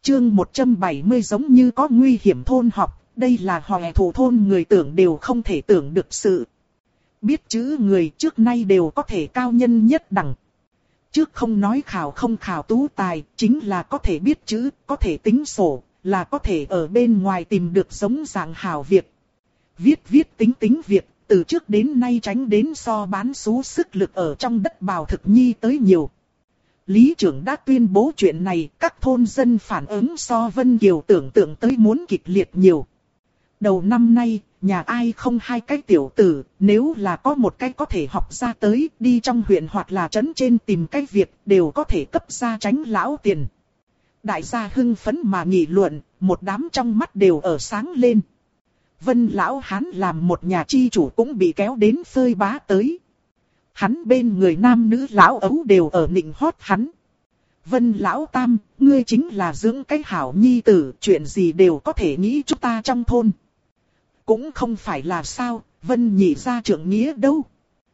Chương 170 giống như có nguy hiểm thôn học, đây là hòe thủ thôn người tưởng đều không thể tưởng được sự. Biết chữ người trước nay đều có thể cao nhân nhất đẳng. Trước không nói khảo không khảo tú tài, chính là có thể biết chữ, có thể tính sổ, là có thể ở bên ngoài tìm được giống dạng hảo việc. Viết tính việc, từ trước đến nay tránh đến so bán số sức lực ở trong đất bào thực nhi tới nhiều. Lý trưởng đã tuyên bố chuyện này, các thôn dân phản ứng so Vân Kiều tưởng tượng tới muốn kịch liệt nhiều. Đầu năm nay, nhà ai không hai cái tiểu tử, nếu là có một cái có thể học ra tới, đi trong huyện hoặc là trấn trên tìm cái việc, đều có thể cấp ra tránh lão tiền. Đại gia hưng phấn mà nghị luận, một đám trong mắt đều ở sáng lên. Vân lão hán làm một nhà chi chủ cũng bị kéo đến phơi bá tới. Hắn bên người nam nữ lão ấu đều ở nịnh hót hắn. Vân lão tam, ngươi chính là dưỡng cái hảo nhi tử, chuyện gì đều có thể nghĩ chúng ta trong thôn. Cũng không phải là sao, Vân nhị gia trưởng nghĩa đâu.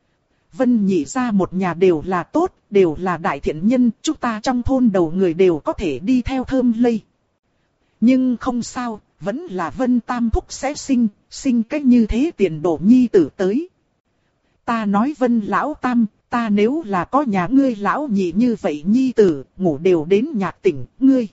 Vân nhị gia một nhà đều là tốt, đều là đại thiện nhân, chúng ta trong thôn đầu người đều có thể đi theo thơm lây. Nhưng không sao, vẫn là Vân tam thúc sẽ sinh cách như thế tiền đồ nhi tử tới. Ta nói Vân lão tam, ta nếu là có nhà ngươi lão nhị như vậy nhi tử, ngủ đều đến nhạc tỉnh, ngươi.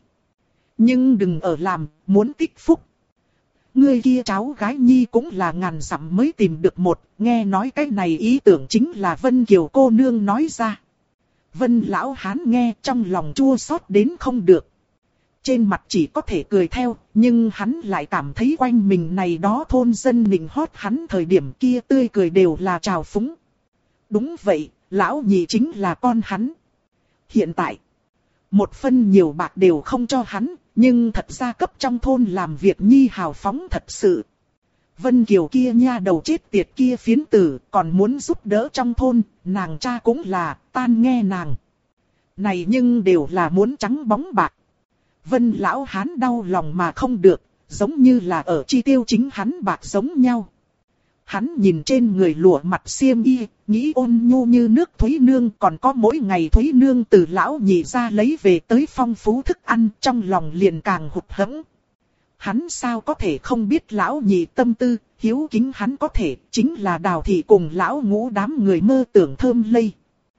Nhưng đừng ở làm, muốn tích phúc. Ngươi kia cháu gái nhi cũng là ngàn dặm mới tìm được một, nghe nói cái này ý tưởng chính là Vân Kiều cô nương nói ra. Vân lão hán nghe trong lòng chua xót đến không được. Trên mặt chỉ có thể cười theo, nhưng hắn lại cảm thấy quanh mình này đó thôn dân nịnh hót hắn thời điểm kia tươi cười đều là trào phúng. Đúng vậy, lão nhị chính là con hắn. Hiện tại, một phân nhiều bạc đều không cho hắn, nhưng thật ra cấp trong thôn làm việc nhi hào phóng thật sự. Vân Kiều kia nha đầu chết tiệt kia phiến tử, còn muốn giúp đỡ trong thôn, nàng cha cũng là, tan nghe nàng. Này nhưng đều là muốn trắng bóng bạc. Vân lão hán đau lòng mà không được, giống như là ở chi tiêu chính hắn bạc giống nhau. Hắn nhìn trên người lụa mặt xiêm y, nghĩ ôn nhu như nước Thúy Nương, còn có mỗi ngày Thúy Nương từ lão nhị ra lấy về tới phong phú thức ăn, trong lòng liền càng hụt hẫng. Hắn sao có thể không biết lão nhị tâm tư, hiếu kính hắn có thể, chính là Đào thị cùng lão ngũ đám người mơ tưởng thơm lây.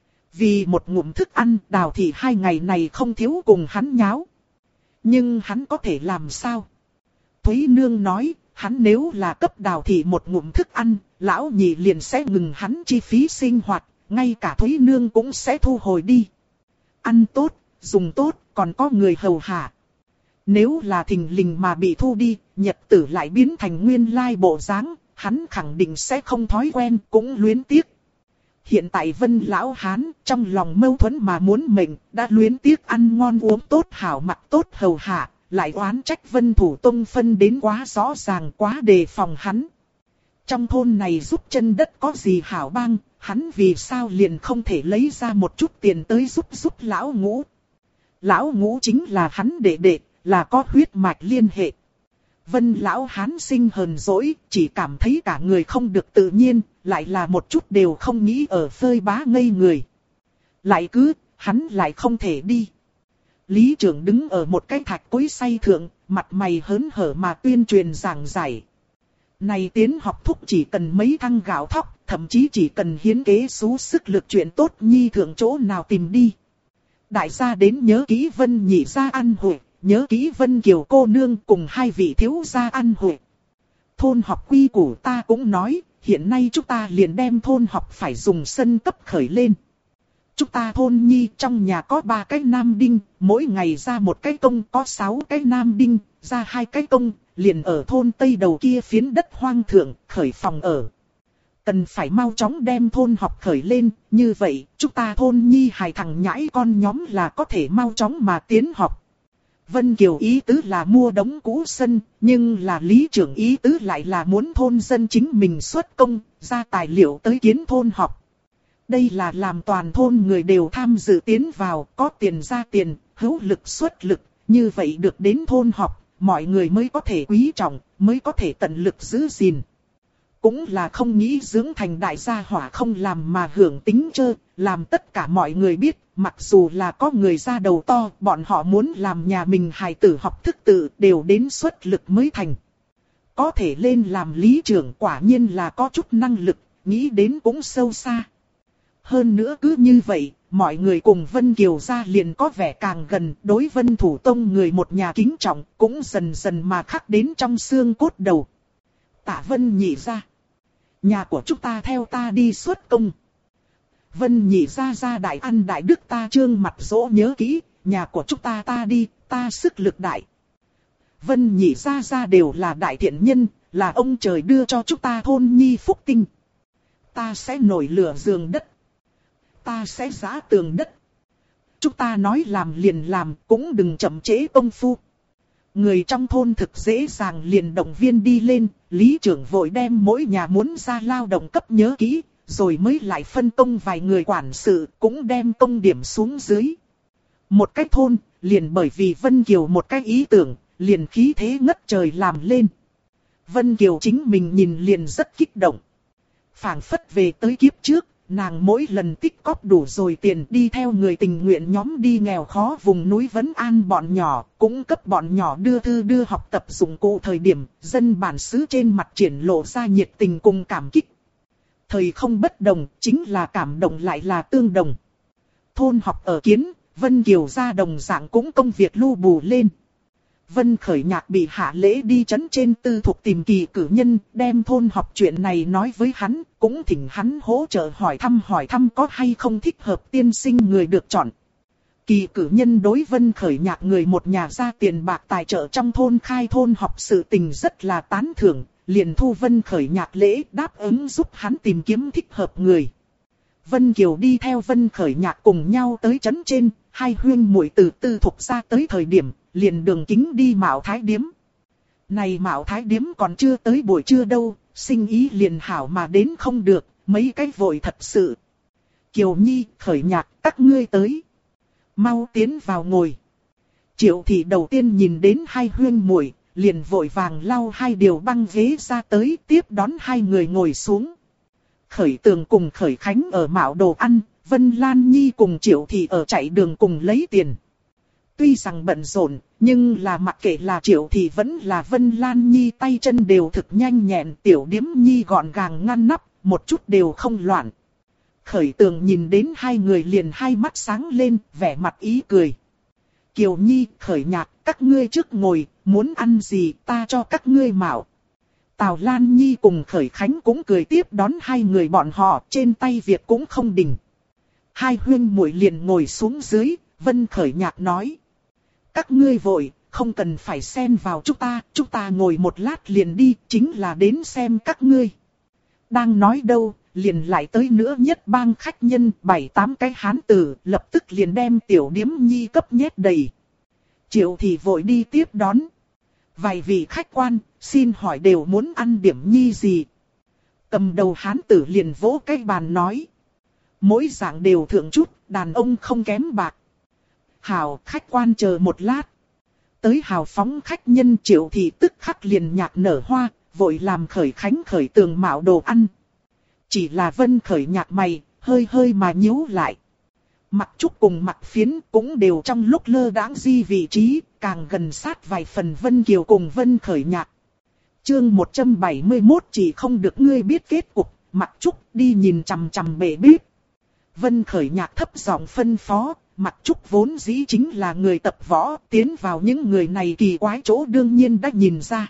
Vì một ngụm thức ăn, Đào thị 2 ngày này không thiếu cùng hắn nháo. Nhưng hắn có thể làm sao? Thúy Nương nói, hắn nếu là cấp Đào thị một ngụm thức ăn, lão nhị liền sẽ ngừng hắn chi phí sinh hoạt, ngay cả Thúy Nương cũng sẽ thu hồi đi. Ăn tốt, dùng tốt, còn có người hầu hạ. Nếu là thình lình mà bị thu đi, nhật tử lại biến thành nguyên lai bộ dáng, hắn khẳng định sẽ không thói quen, cũng luyến tiếc. Hiện tại Vân lão hán trong lòng mâu thuẫn mà muốn mệnh, đã luyến tiếc ăn ngon uống tốt hảo mặc tốt hầu hạ, lại oán trách Vân Thủ Tông phân đến quá rõ ràng, quá đề phòng hắn. Trong thôn này giúp chân đất có gì hảo bang, hắn vì sao liền không thể lấy ra một chút tiền tới giúp lão ngũ. Lão ngũ chính là hắn đệ đệ, là có huyết mạch liên hệ. Vân lão hán sinh hờn dỗi, chỉ cảm thấy cả người không được tự nhiên, lại là một chút đều không nghĩ ở phơi bá ngây người. Lại cứ, hắn lại không thể đi. Lý trưởng đứng ở một cái thạch cối xay thượng, mặt mày hớn hở mà tuyên truyền giảng giải. Này tiến học thúc chỉ cần mấy thăng gạo thóc, thậm chí chỉ cần hiến kế số sức lực chuyện tốt nhi thượng chỗ nào tìm đi. Đại gia đến nhớ kỹ Vân nhị gia ăn hội, nhớ kỹ Vân Kiều cô nương cùng 2 vị thiếu gia ăn hội. Thôn học quy củ ta cũng nói, hiện nay chúng ta liền đem thôn học phải dùng sân cấp khởi lên. Chúng ta thôn nhi trong nhà có 3 cái nam đinh, mỗi ngày ra một cái công, có 6 cái nam đinh, ra 2 cái công, liền ở thôn Tây đầu kia phiến đất hoang thượng, khởi phòng ở. Cần phải mau chóng đem thôn học khởi lên, như vậy, chúng ta thôn nhi hài thằng nhãi con nhóm là có thể mau chóng mà tiến học. Vân Kiều ý tứ là mua đống cũ sân, nhưng là lý trưởng ý tứ lại là muốn thôn dân chính mình xuất công, ra tài liệu tới kiến thôn học. Đây là làm toàn thôn người đều tham dự tiến vào, có tiền ra tiền, hữu lực xuất lực, như vậy được đến thôn học, mọi người mới có thể quý trọng, mới có thể tận lực giữ gìn. Cũng là không nghĩ dưỡng thành đại gia hỏa không làm mà hưởng tính chơ, làm tất cả mọi người biết, mặc dù là có người ra đầu to, bọn họ muốn làm nhà mình hài tử học thức tự đều đến xuất lực mới thành. Có thể lên làm lý trưởng quả nhiên là có chút năng lực, nghĩ đến cũng sâu xa. Hơn nữa cứ như vậy, mọi người cùng Vân Kiều gia liền có vẻ càng gần, đối Vân Thủ Tông người một nhà kính trọng, cũng dần dần mà khắc đến trong xương cốt đầu. Tạ Vân nhị gia, nhà của chúng ta theo ta đi xuất công. Vân nhị gia gia đại ăn đại đức ta trương mặt dỗ nhớ kỹ, nhà của chúng ta đi, ta sức lực đại. Vân nhị gia gia đều là đại thiện nhân, là ông trời đưa cho chúng ta thôn nhi phúc tinh. Ta sẽ nổi lửa giường đất. Ta sẽ giã tường đất. Chúng ta nói làm liền làm, cũng đừng chậm trễ công phu. Người trong thôn thực dễ dàng liền động viên đi lên, lý trưởng vội đem mỗi nhà muốn ra lao động cấp nhớ kỹ, rồi mới lại phân công vài người quản sự, cũng đem công điểm xuống dưới. Một cái thôn, liền bởi vì Vân Kiều một cái ý tưởng, liền khí thế ngất trời làm lên. Vân Kiều chính mình nhìn liền rất kích động. Phảng phất về tới kiếp trước, nàng mỗi lần tích cóp đủ rồi tiền đi theo người tình nguyện nhóm đi nghèo khó vùng núi vấn an bọn nhỏ, cũng cấp bọn nhỏ đưa thư đưa học tập dụng cụ thời điểm, dân bản xứ trên mặt triển lộ ra nhiệt tình cùng cảm kích. Thời không bất đồng, chính là cảm động lại là tương đồng. Thôn học ở Kiến, Vân Kiều gia đồng dạng cũng công việc lưu bù lên. Vân Khởi Nhạc bị hạ lễ đi trấn trên tư thuộc tìm kỳ cử nhân, đem thôn học chuyện này nói với hắn, cũng thỉnh hắn hỗ trợ hỏi thăm có hay không thích hợp tiên sinh người được chọn. Kỳ cử nhân đối Vân Khởi Nhạc người một nhà ra tiền bạc tài trợ trong thôn khai thôn học sự tình rất là tán thưởng, liền thu Vân Khởi Nhạc lễ đáp ứng giúp hắn tìm kiếm thích hợp người. Vân Kiều đi theo Vân Khởi Nhạc cùng nhau tới trấn trên, hai huyên muội từ tư thuộc ra tới thời điểm, liền đường kính đi Mạo Thái Điếm. Này Mạo Thái Điếm còn chưa tới buổi trưa đâu, sinh ý liền hảo mà đến không được, mấy cái vội thật sự. Kiều Nhi, Khởi Nhạc, các ngươi tới. Mau tiến vào ngồi. Triệu thị đầu tiên nhìn đến hai huyên muội, liền vội vàng lau hai điều băng ghế ra tới tiếp đón hai người ngồi xuống. Khởi Tường cùng Khởi Khánh ở Mạo đồ ăn, Vân Lan Nhi cùng Triệu thị ở chạy đường cùng lấy tiền. Tuy rằng bận rộn, nhưng là mặc kệ là Triệu thị vẫn là Vân Lan Nhi tay chân đều thực nhanh nhẹn, tiểu điếm Nhi gọn gàng ngăn nắp, một chút đều không loạn. Khởi Tường nhìn đến hai người liền hai mắt sáng lên, vẻ mặt ý cười. Kiều Nhi, Khởi Nhạc, các ngươi trước ngồi, muốn ăn gì ta cho các ngươi mạo. Tào Lan Nhi cùng Khởi Khánh cũng cười tiếp đón hai người bọn họ, trên tay việc cũng không đình. Hai huyên muội liền ngồi xuống dưới, Vân Khởi Nhạc nói. Các ngươi vội, không cần phải xen vào chúng ta ngồi một lát liền đi, chính là đến xem các ngươi. Đang nói đâu, liền lại tới nữa nhất bang khách nhân, 7-8 cái hán tử, lập tức liền đem tiểu điếm Nhi cấp nhét đầy. Triệu thì vội đi tiếp đón. Vài vị khách quan, xin hỏi đều muốn ăn điểm Nhi gì? Cầm đầu hán tử liền vỗ cái bàn nói. Mỗi dạng đều thượng chút, đàn ông không kém bạc. Hào, khách quan chờ một lát. Tới hào phóng khách nhân Triệu thì tức khắc liền nhạc nở hoa, vội làm Khởi Khánh Khởi Tường mạo đồ ăn. Chỉ là Vân Khởi Nhạc mày, hơi mà nhíu lại. Mặc Trúc cùng Mặc Phiến cũng đều trong lúc lơ đãng di vị trí, càng gần sát vài phần Vân Kiều cùng Vân Khởi Nhạc. Chương 171 chỉ không được ngươi biết kết cục, Mặc Trúc đi nhìn chằm chằm bể bếp. Vân Khởi Nhạc thấp giọng phân phó, Mặc Trúc vốn dĩ chính là người tập võ, tiến vào những người này kỳ quái chỗ đương nhiên đã nhìn ra.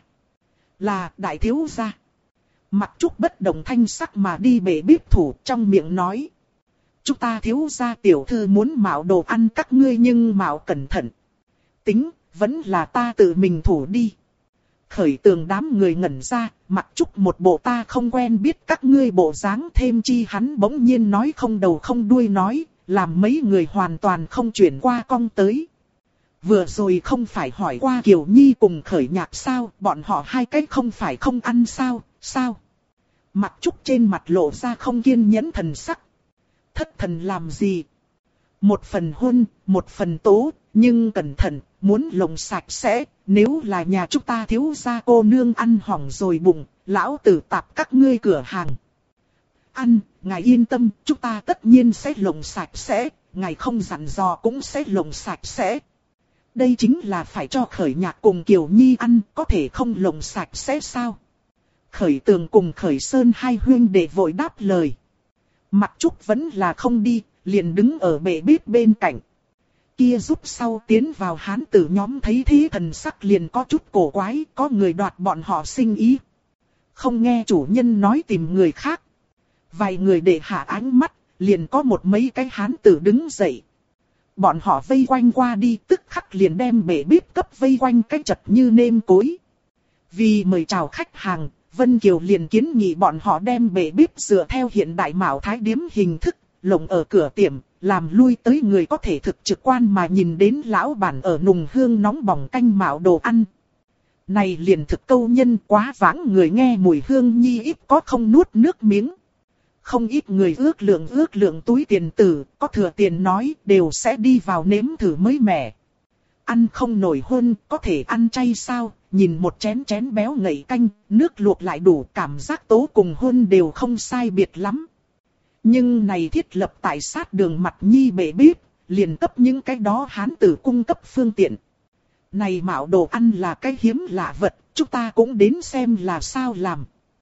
Là đại thiếu gia. Mặc Trúc bất động thanh sắc mà đi bể bếp thủ trong miệng nói. Chúng ta thiếu gia tiểu thư muốn mạo đồ ăn các ngươi nhưng mạo cẩn thận. Tính, vẫn là ta tự mình thủ đi. Khởi Tường đám người ngẩn ra, Mặc Trúc một bộ ta không quen biết các ngươi bộ dáng thêm chi hắn bỗng nhiên nói không đầu không đuôi nói, làm mấy người hoàn toàn không chuyển qua cong tới. Vừa rồi không phải hỏi qua Kiều Nhi cùng Khởi Nhạc sao, bọn họ hai cái không phải không ăn sao? Mặc Trúc trên mặt lộ ra không kiên nhẫn thần sắc. Thất thần làm gì? Một phần hôn, một phần tố, nhưng cẩn thận, muốn lồng sạch sẽ, nếu là nhà chúng ta thiếu gia cô nương ăn hỏng rồi bụng, lão tử tạp các ngươi cửa hàng. Ăn, ngài yên tâm, chúng ta tất nhiên sẽ lồng sạch sẽ, ngài không dặn dò cũng sẽ lồng sạch sẽ. Đây chính là phải cho Khởi Nhạc cùng Kiều Nhi ăn, có thể không lồng sạch sẽ sao? Khởi Tường cùng Khởi Sơn hai huynh đệ vội đáp lời. Mặc Trúc vẫn là không đi, liền đứng ở bệ bếp bên cạnh. Kia giúp sau tiến vào hán tử nhóm thấy thế thần sắc liền có chút cổ quái, có người đoạt bọn họ sinh ý. Không nghe chủ nhân nói tìm người khác. Vài người để hạ ánh mắt, liền có một mấy cái hán tử đứng dậy. Bọn họ vây quanh qua đi tức khắc liền đem bể bếp cấp vây quanh cái chật như nêm cối. Vì mời chào khách hàng, Vân Kiều liền kiến nghị bọn họ đem bể bếp dựa theo hiện đại mạo thái điếm hình thức, lồng ở cửa tiệm, làm lui tới người có thể thực trực quan mà nhìn đến lão bản ở nùng hương nóng bỏng canh mạo đồ ăn. Này liền thực câu nhân quá vãng người nghe mùi hương nhi ít có không nuốt nước miếng. Không ít người ước lượng túi tiền tử, có thừa tiền nói đều sẽ đi vào nếm thử mới mẻ. Ăn không nổi hơn, có thể ăn chay sao, nhìn một chén béo ngậy canh, nước luộc lại đủ, cảm giác tố cùng hơn đều không sai biệt lắm. Nhưng này thiết lập tại sát đường mặt nhi bể bếp, liền cấp những cái đó hán tử cung cấp phương tiện. Này mạo đồ ăn là cái hiếm lạ vật, chúng ta cũng đến xem là sao làm.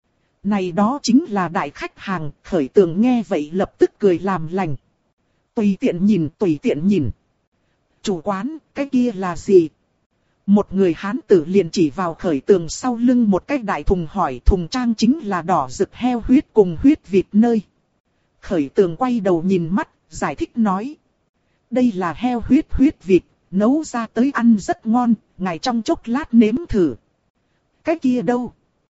Này đó chính là đại khách hàng, Khởi Tường nghe vậy lập tức cười làm lành. Tùy tiện nhìn. Chủ quán, cái kia là gì? Một người hán tử liền chỉ vào Khởi Tường sau lưng một cái đại thùng hỏi, thùng trang chính là đỏ rực heo huyết cùng huyết vịt nơi. Khởi Tường quay đầu nhìn mắt, giải thích nói. Đây là heo huyết vịt, nấu ra tới ăn rất ngon, ngài trong chốc lát nếm thử. Cái kia đâu?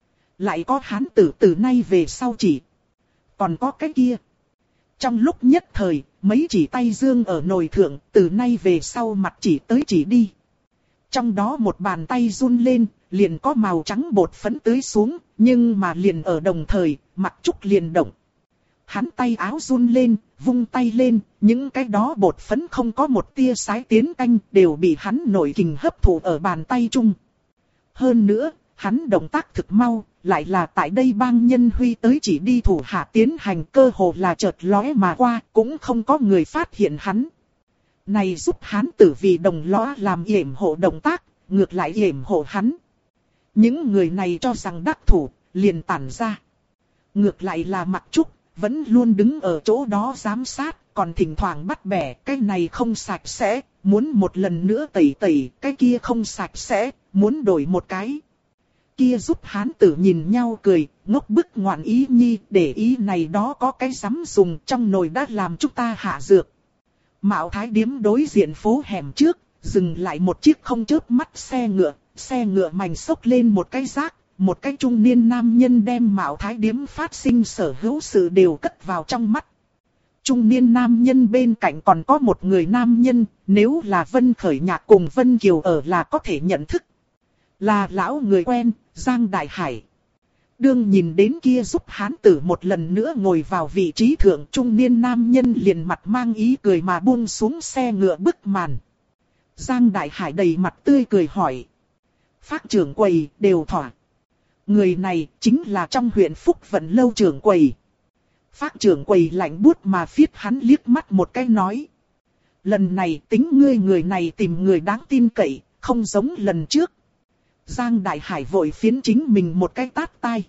Lại có hán tử từ nay về sau chỉ. Còn có cái kia. Trong lúc nhất thời, mấy chỉ tay dương ở nồi thượng, từ nay về sau mặt chỉ tới chỉ đi. Trong đó một bàn tay run lên, liền có màu trắng bột phấn tưới xuống, nhưng mà liền ở đồng thời, Mặc Trúc liền động. Hắn tay áo run lên, vung tay lên, những cái đó bột phấn không có một tia sái tiến canh, đều bị hắn nổi kình hấp thụ ở bàn tay chung. Hơn nữa, hắn động tác thực mau, lại là tại đây bang nhân huy tới chỉ đi thủ hạ tiến hành, cơ hồ là chợt lóe mà qua, cũng không có người phát hiện hắn. Này giúp hắn tử vì đồng lõa làm yểm hộ động tác, ngược lại yểm hộ hắn. Những người này cho rằng đắc thủ, liền tản ra. Ngược lại là Mặc Trúc, vẫn luôn đứng ở chỗ đó giám sát, còn thỉnh thoảng bắt bẻ, cái này không sạch sẽ, muốn một lần nữa tẩy, cái kia không sạch sẽ, muốn đổi một cái. Kia giúp hán tử nhìn nhau cười, ngốc bức ngoạn ý nhi, để ý này đó có cái sắm dùng, trong nồi đã làm chúng ta hạ dược. Mạo thái điếm đối diện phố hẻm trước, dừng lại một chiếc không chớp mắt xe ngựa mảnh xốc lên một cái rác, một cái trung niên nam nhân đem Mạo thái điếm phát sinh sở hữu sự đều cất vào trong mắt. Trung niên nam nhân bên cạnh còn có một người nam nhân, nếu là Vân Khởi Nhạc cùng Vân Kiều ở là có thể nhận thức. Là lão người quen, Giang Đại Hải. Đương nhìn đến kia giúp hán tử một lần nữa ngồi vào vị trí thượng, trung niên nam nhân liền mặt mang ý cười mà buông xuống xe ngựa bức màn. Giang Đại Hải đầy mặt tươi cười hỏi. Phác trưởng quầy đều thỏa. Người này chính là trong huyện Phúc Vận lâu trưởng quầy. Phác trưởng quầy lạnh buốt mà phiết hắn liếc mắt một cái nói. Lần này tính ngươi người này tìm người đáng tin cậy, không giống lần trước. Giang Đại Hải vội phiến chính mình một cái tát tai.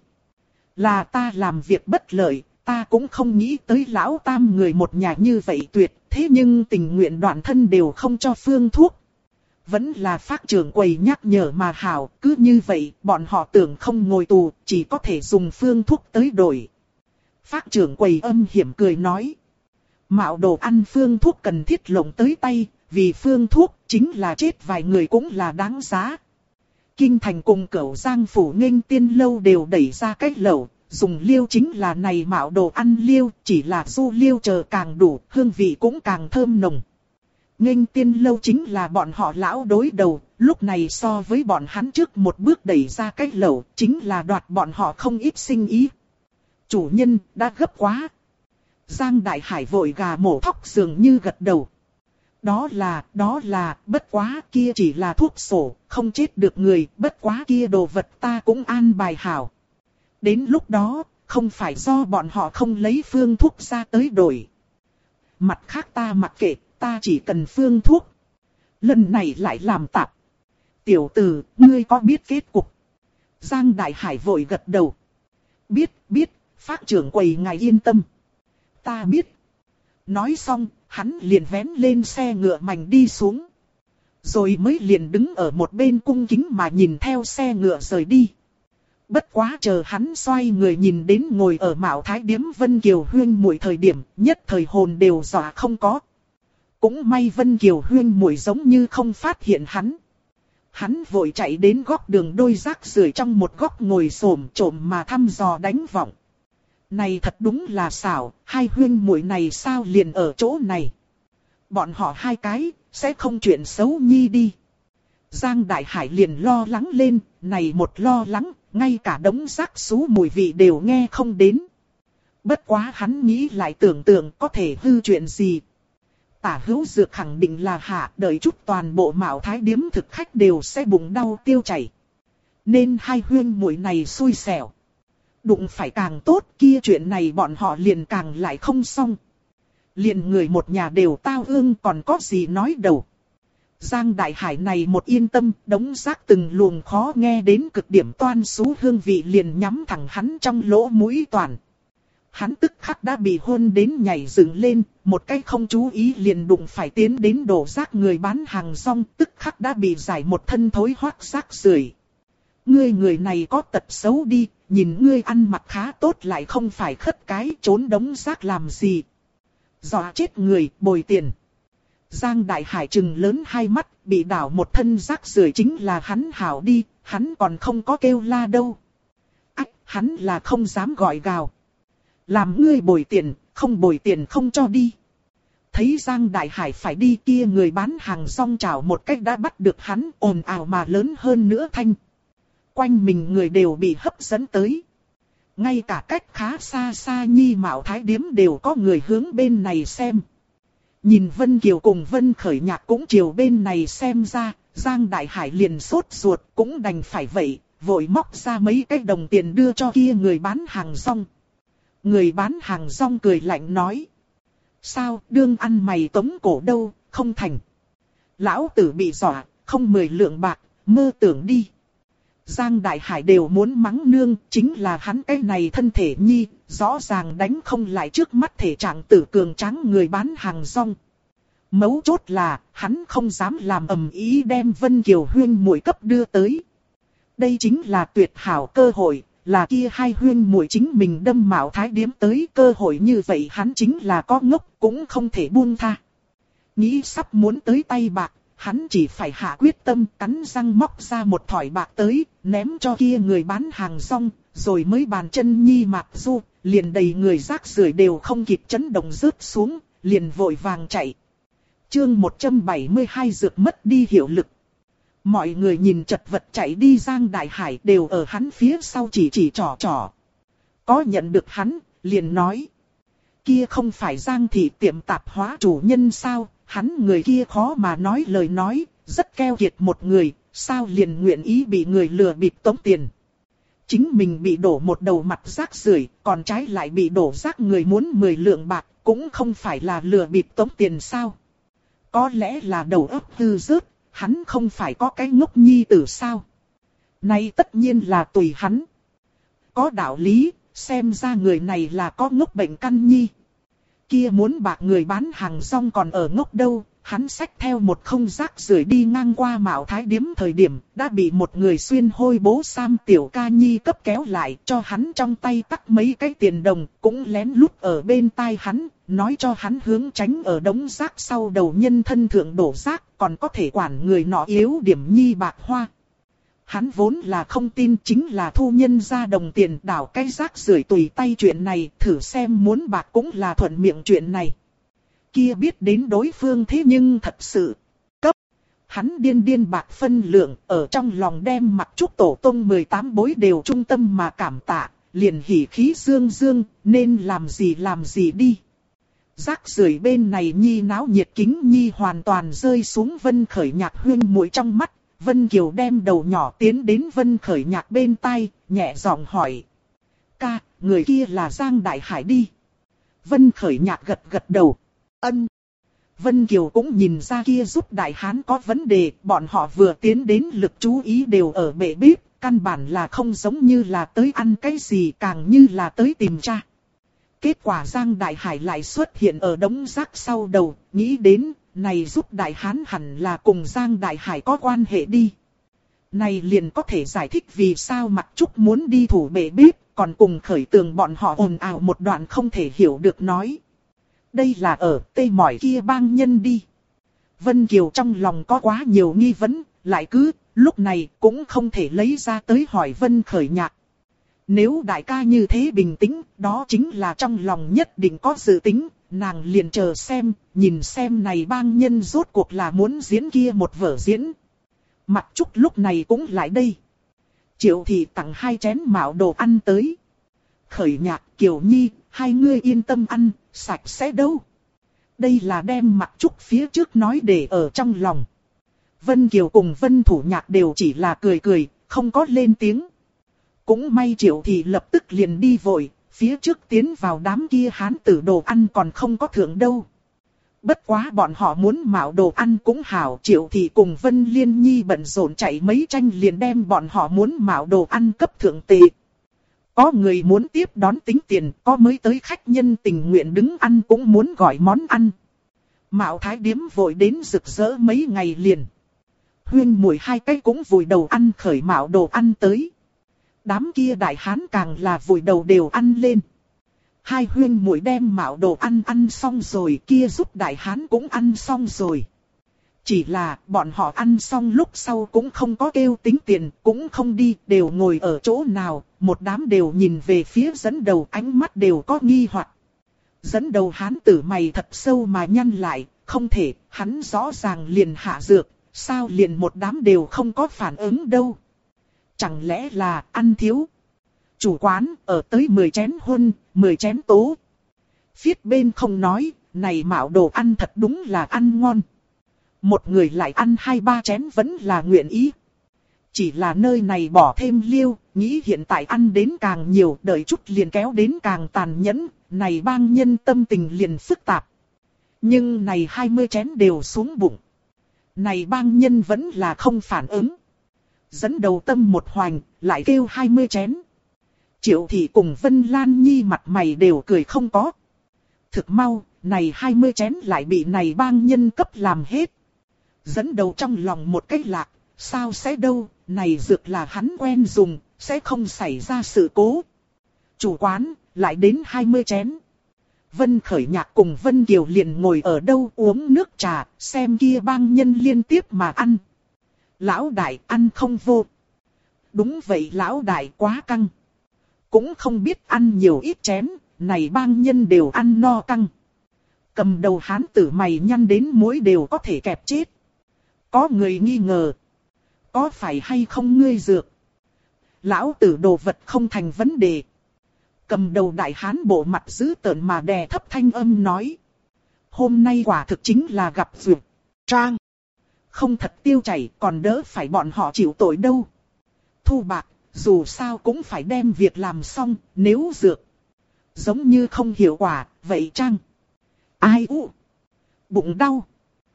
Là ta làm việc bất lợi, ta cũng không nghĩ tới lão tam người một nhà như vậy tuyệt, thế nhưng tình nguyện đoạn thân đều không cho phương thuốc. Vẫn là Phác trưởng quầy nhắc nhở mà hảo, cứ như vậy, bọn họ tưởng không ngồi tù, chỉ có thể dùng phương thuốc tới đổi. Phác trưởng quầy âm hiểm cười nói. Mạo đồ ăn phương thuốc cần thiết lộng tới tay, vì phương thuốc chính là chết vài người cũng là đáng giá. Kinh thành cùng Cửu Giang phủ Nghênh Tiên lâu đều đẩy ra cái lẩu, dùng liêu chính là này mạo đồ ăn liêu, chỉ là du liêu chờ càng đủ, hương vị cũng càng thơm nồng. Nghênh Tiên lâu chính là bọn họ lão đối đầu, lúc này so với bọn hắn trước một bước đẩy ra cái lẩu, chính là đoạt bọn họ không ít sinh ý. Chủ nhân, đã gấp quá. Giang Đại Hải vội gà mổ thóc dường như gật đầu. Đó là, bất quá kia chỉ là thuốc sổ, không chết được người, bất quá kia đồ vật ta cũng an bài hảo. Đến lúc đó, không phải do bọn họ không lấy phương thuốc ra tới đổi. mặt khác ta mặc kệ, ta chỉ cần phương thuốc. Lần này lại làm tạp. Tiểu tử, ngươi có biết kết cục? Giang Đại Hải vội gật đầu. Biết, Phác trưởng quầy ngài yên tâm. Ta biết. Nói xong, hắn liền vén lên xe ngựa mành đi xuống. Rồi mới liền đứng ở một bên cung kính mà nhìn theo xe ngựa rời đi. Bất quá chờ hắn xoay người nhìn đến ngồi ở Mạo Thái Điếm Vân Kiều Huyên muội thời điểm, nhất thời hồn đều dọa không có. Cũng may Vân Kiều Huyên muội giống như không phát hiện hắn. Hắn vội chạy đến góc đường đôi rác rưởi trong một góc ngồi xổm trộm mà thăm dò đánh vọng. Này thật đúng là xảo, hai huyên muội này sao liền ở chỗ này. Bọn họ hai cái, sẽ không chuyện xấu nhi đi. Giang Đại Hải liền lo lắng lên, này một lo lắng, ngay cả đống rác xú mùi vị đều nghe không đến. Bất quá hắn nghĩ lại tưởng tượng có thể hư chuyện gì. Tả Hữu Dược khẳng định là hạ, đợi chút toàn bộ Mạo Thái Điếm thực khách đều sẽ bụng đau tiêu chảy. Nên hai huyên muội này xui xẻo. Đụng phải càng tốt, kia chuyện này bọn họ liền càng lại không xong. Liền người một nhà đều tao ương, còn có gì nói đầu. Giang Đại Hải này một yên tâm, đống rác từng luồng khó nghe đến cực điểm toan xú hương vị liền nhắm thẳng hắn trong lỗ mũi toàn. Hắn tức khắc đã bị hôn đến nhảy dựng lên, một cái không chú ý liền đụng phải tiến đến đổ rác người bán hàng rong, tức khắc đã bị giải một thân thối hoác rác rưởi. Ngươi người này có tật xấu đi, nhìn ngươi ăn mặc khá tốt lại không phải khất cái, trốn đống rác làm gì. Dọa chết người, bồi tiền. Giang Đại Hải trừng lớn hai mắt, bị đảo một thân rác rưởi chính là hắn hảo đi, hắn còn không có kêu la đâu. Ách, hắn là không dám gọi gào. Làm ngươi bồi tiền, không bồi tiền không cho đi. Thấy Giang Đại Hải phải đi, kia người bán hàng rong chảo một cách đã bắt được hắn, ồn ào mà lớn hơn nữa thanh. Quanh mình người đều bị hấp dẫn tới. Ngay cả cách khá xa xa nhi Mạo Thái Điếm đều có người hướng bên này xem. Nhìn Vân Kiều cùng Vân Khởi Nhạc cũng chiều bên này xem ra, Giang Đại Hải liền sốt ruột cũng đành phải vậy, vội móc ra mấy cái đồng tiền đưa cho kia người bán hàng rong. Người bán hàng rong cười lạnh nói. Sao, đương ăn mày tống cổ đâu, không thành. Lão tử bị dọa, không 10 lượng bạc, mơ tưởng đi. Giang Đại Hải đều muốn mắng nương, chính là hắn cái này thân thể nhi, rõ ràng đánh không lại trước mắt thể trạng tử cường tráng người bán hàng rong. Mấu chốt là, hắn không dám làm ầm ý đem Vân Kiều Huyên muội cấp đưa tới. Đây chính là tuyệt hảo cơ hội, là kia hai huyên muội chính mình đâm Mạo Thái Điếm tới, cơ hội như vậy hắn chính là có ngốc, cũng không thể buông tha. Nghĩ sắp muốn tới tay bạc, hắn chỉ phải hạ quyết tâm cắn răng móc ra một thỏi bạc tới, ném cho kia người bán hàng rong, rồi mới bàn chân nhi mạc du, liền đầy người rác rưởi đều không kịp chấn động rớt xuống, liền vội vàng chạy. Chương 172 dược mất đi hiệu lực. Mọi người nhìn chật vật chạy đi Giang Đại Hải đều ở hắn phía sau chỉ trỏ trỏ. Có nhận được hắn, liền nói. Kia không phải Giang thị tiệm tạp hóa chủ nhân sao, hắn người kia khó mà nói lời nói, rất keo kiệt một người, sao liền nguyện ý bị người lừa bịp tống tiền. Chính mình bị đổ một đầu mặt rác rưởi, còn trái lại bị đổ rác người muốn 10 lượng bạc, cũng không phải là lừa bịp tống tiền sao. Có lẽ là đầu óc hư rớt, hắn không phải có cái ngốc nhi tử sao. Nay tất nhiên là tùy hắn. Có đạo lý, xem ra người này là có ngốc bệnh căn nhi. Kia muốn bạc người bán hàng rong còn ở ngốc đâu, hắn xách theo một không rác rưởi đi ngang qua Mạo Thái Điếm thời điểm, đã bị một người xuyên hôi bố sam tiểu ca nhi cấp kéo lại, cho hắn trong tay tắc mấy cái tiền đồng, cũng lén lút ở bên tai hắn, nói cho hắn hướng tránh ở đống rác sau đầu nhân thân thượng đổ rác, còn có thể quản người nọ yếu điểm nhi bạc hoa. Hắn vốn là không tin, chính là thu nhân ra đồng tiền đảo cái rác rưởi tùy tay chuyện này, thử xem muốn bạc cũng là thuận miệng chuyện này. Kia biết đến đối phương thế nhưng thật sự cấp. Hắn điên bạc phân lượng, ở trong lòng đem mặc trúc tổ tông 18 bối đều trung tâm mà cảm tạ, liền hỉ khí dương, nên làm gì đi. Rác rưởi bên này nhi náo nhiệt kính nhi hoàn toàn rơi xuống Vân Khởi Nhạc huyên muội trong mắt. Vân Kiều đem đầu nhỏ tiến đến Vân Khởi Nhạc bên tai, nhẹ giọng hỏi. Ca, người kia là Giang Đại Hải đi. Vân Khởi Nhạc gật đầu. Ân. Vân Kiều cũng nhìn ra kia giúp đại hán có vấn đề, bọn họ vừa tiến đến lực chú ý đều ở bệ bếp, căn bản là không giống như là tới ăn cái gì, càng như là tới tìm cha. Kết quả Giang Đại Hải lại xuất hiện ở đống rác sau đầu, nghĩ đến, này giúp đại hán hẳn là cùng Giang Đại Hải có quan hệ đi. Này liền có thể giải thích vì sao Mặc Trúc muốn đi thủ bệ bếp, còn cùng Khởi Tường bọn họ ồn ào một đoạn không thể hiểu được nói. Đây là ở tây mỏi kia bang nhân đi. Vân Kiều trong lòng có quá nhiều nghi vấn, lại cứ, lúc này cũng không thể lấy ra tới hỏi Vân Khởi Nhạc. Nếu đại ca như thế bình tĩnh, đó chính là trong lòng nhất định có dự tính, nàng liền chờ xem, nhìn xem này bang nhân rốt cuộc là muốn diễn kia một vở diễn. Mặc Trúc lúc này cũng lại đây. Triệu Thị tặng 2 chén mạo đồ ăn tới. Khởi Nhạc, Kiều Nhi, hai ngươi yên tâm ăn, sạch sẽ đâu. Đây là đem Mặc Trúc phía trước nói để ở trong lòng. Vân Kiều cùng Vân Thủ Nhạc đều chỉ là cười cười, không có lên tiếng. Cũng may Triệu Thị lập tức liền đi vội, phía trước tiến vào đám kia hán tử đồ ăn còn không có thưởng đâu. Bất quá bọn họ muốn mạo đồ ăn cũng hảo, Triệu Thị cùng Vân Liên Nhi bận rộn chạy mấy tranh liền đem bọn họ muốn mạo đồ ăn cấp thượng tệ. Có người muốn tiếp đón tính tiền, có mới tới khách nhân tình nguyện đứng ăn cũng muốn gọi món ăn. Mạo Thái Điếm vội đến rực rỡ mấy ngày liền. Huyên Muội 2 cái cũng vùi đầu ăn khởi mạo đồ ăn tới. Đám kia đại hán càng là vùi đầu đều ăn lên. 2 huyên muội đem mạo đồ ăn xong rồi, kia giúp đại hán cũng ăn xong rồi. Chỉ là bọn họ ăn xong lúc sau cũng không có kêu tính tiền, cũng không đi, đều ngồi ở chỗ nào, một đám đều nhìn về phía dẫn đầu, ánh mắt đều có nghi hoặc. Dẫn đầu hán tử mày thật sâu mà nhăn lại, không thể, hắn rõ ràng liền hạ dược, sao liền một đám đều không có phản ứng đâu. Chẳng lẽ là ăn thiếu? Chủ quán ở tới 10 chén huân, 10 chén tố. Phiết bên không nói, này mạo đồ ăn thật đúng là ăn ngon. Một người lại ăn 2-3 chén vẫn là nguyện ý. Chỉ là nơi này bỏ thêm liêu, nghĩ hiện tại ăn đến càng nhiều, đợi chút liền kéo đến càng tàn nhẫn, này bang nhân tâm tình liền phức tạp. Nhưng này 20 chén đều xuống bụng. Này bang nhân vẫn là không phản ứng. Dẫn đầu tâm một hoành, lại kêu 20 chén. Triệu Thị cùng Vân Lan Nhi mặt mày đều cười không có. Thực mau, này 20 chén lại bị này bang nhân cấp làm hết. Dẫn đầu trong lòng một cách lạc, sao sẽ đâu, này dược là hắn quen dùng, sẽ không xảy ra sự cố. Chủ quán, lại đến 20 chén. Vân Khởi Nhạc cùng Vân Kiều liền ngồi ở đâu uống nước trà, xem kia bang nhân liên tiếp mà ăn. Lão đại ăn không vô. Đúng vậy lão đại quá căng. Cũng không biết ăn nhiều ít chén, này bang nhân đều ăn no căng. Cầm đầu hán tử mày nhăn đến mũi đều có thể kẹp chết. Có người nghi ngờ. Có phải hay không ngươi dược? Lão tử đồ vật không thành vấn đề. Cầm đầu đại hán bộ mặt dữ tợn mà đè thấp thanh âm nói. Hôm nay quả thực chính là gặp dược. Trang. Không thật tiêu chảy còn đỡ phải bọn họ chịu tội đâu. Thu bạc, dù sao cũng phải đem việc làm xong, nếu dược giống như không hiệu quả, vậy Trang. Ai u? Bụng đau.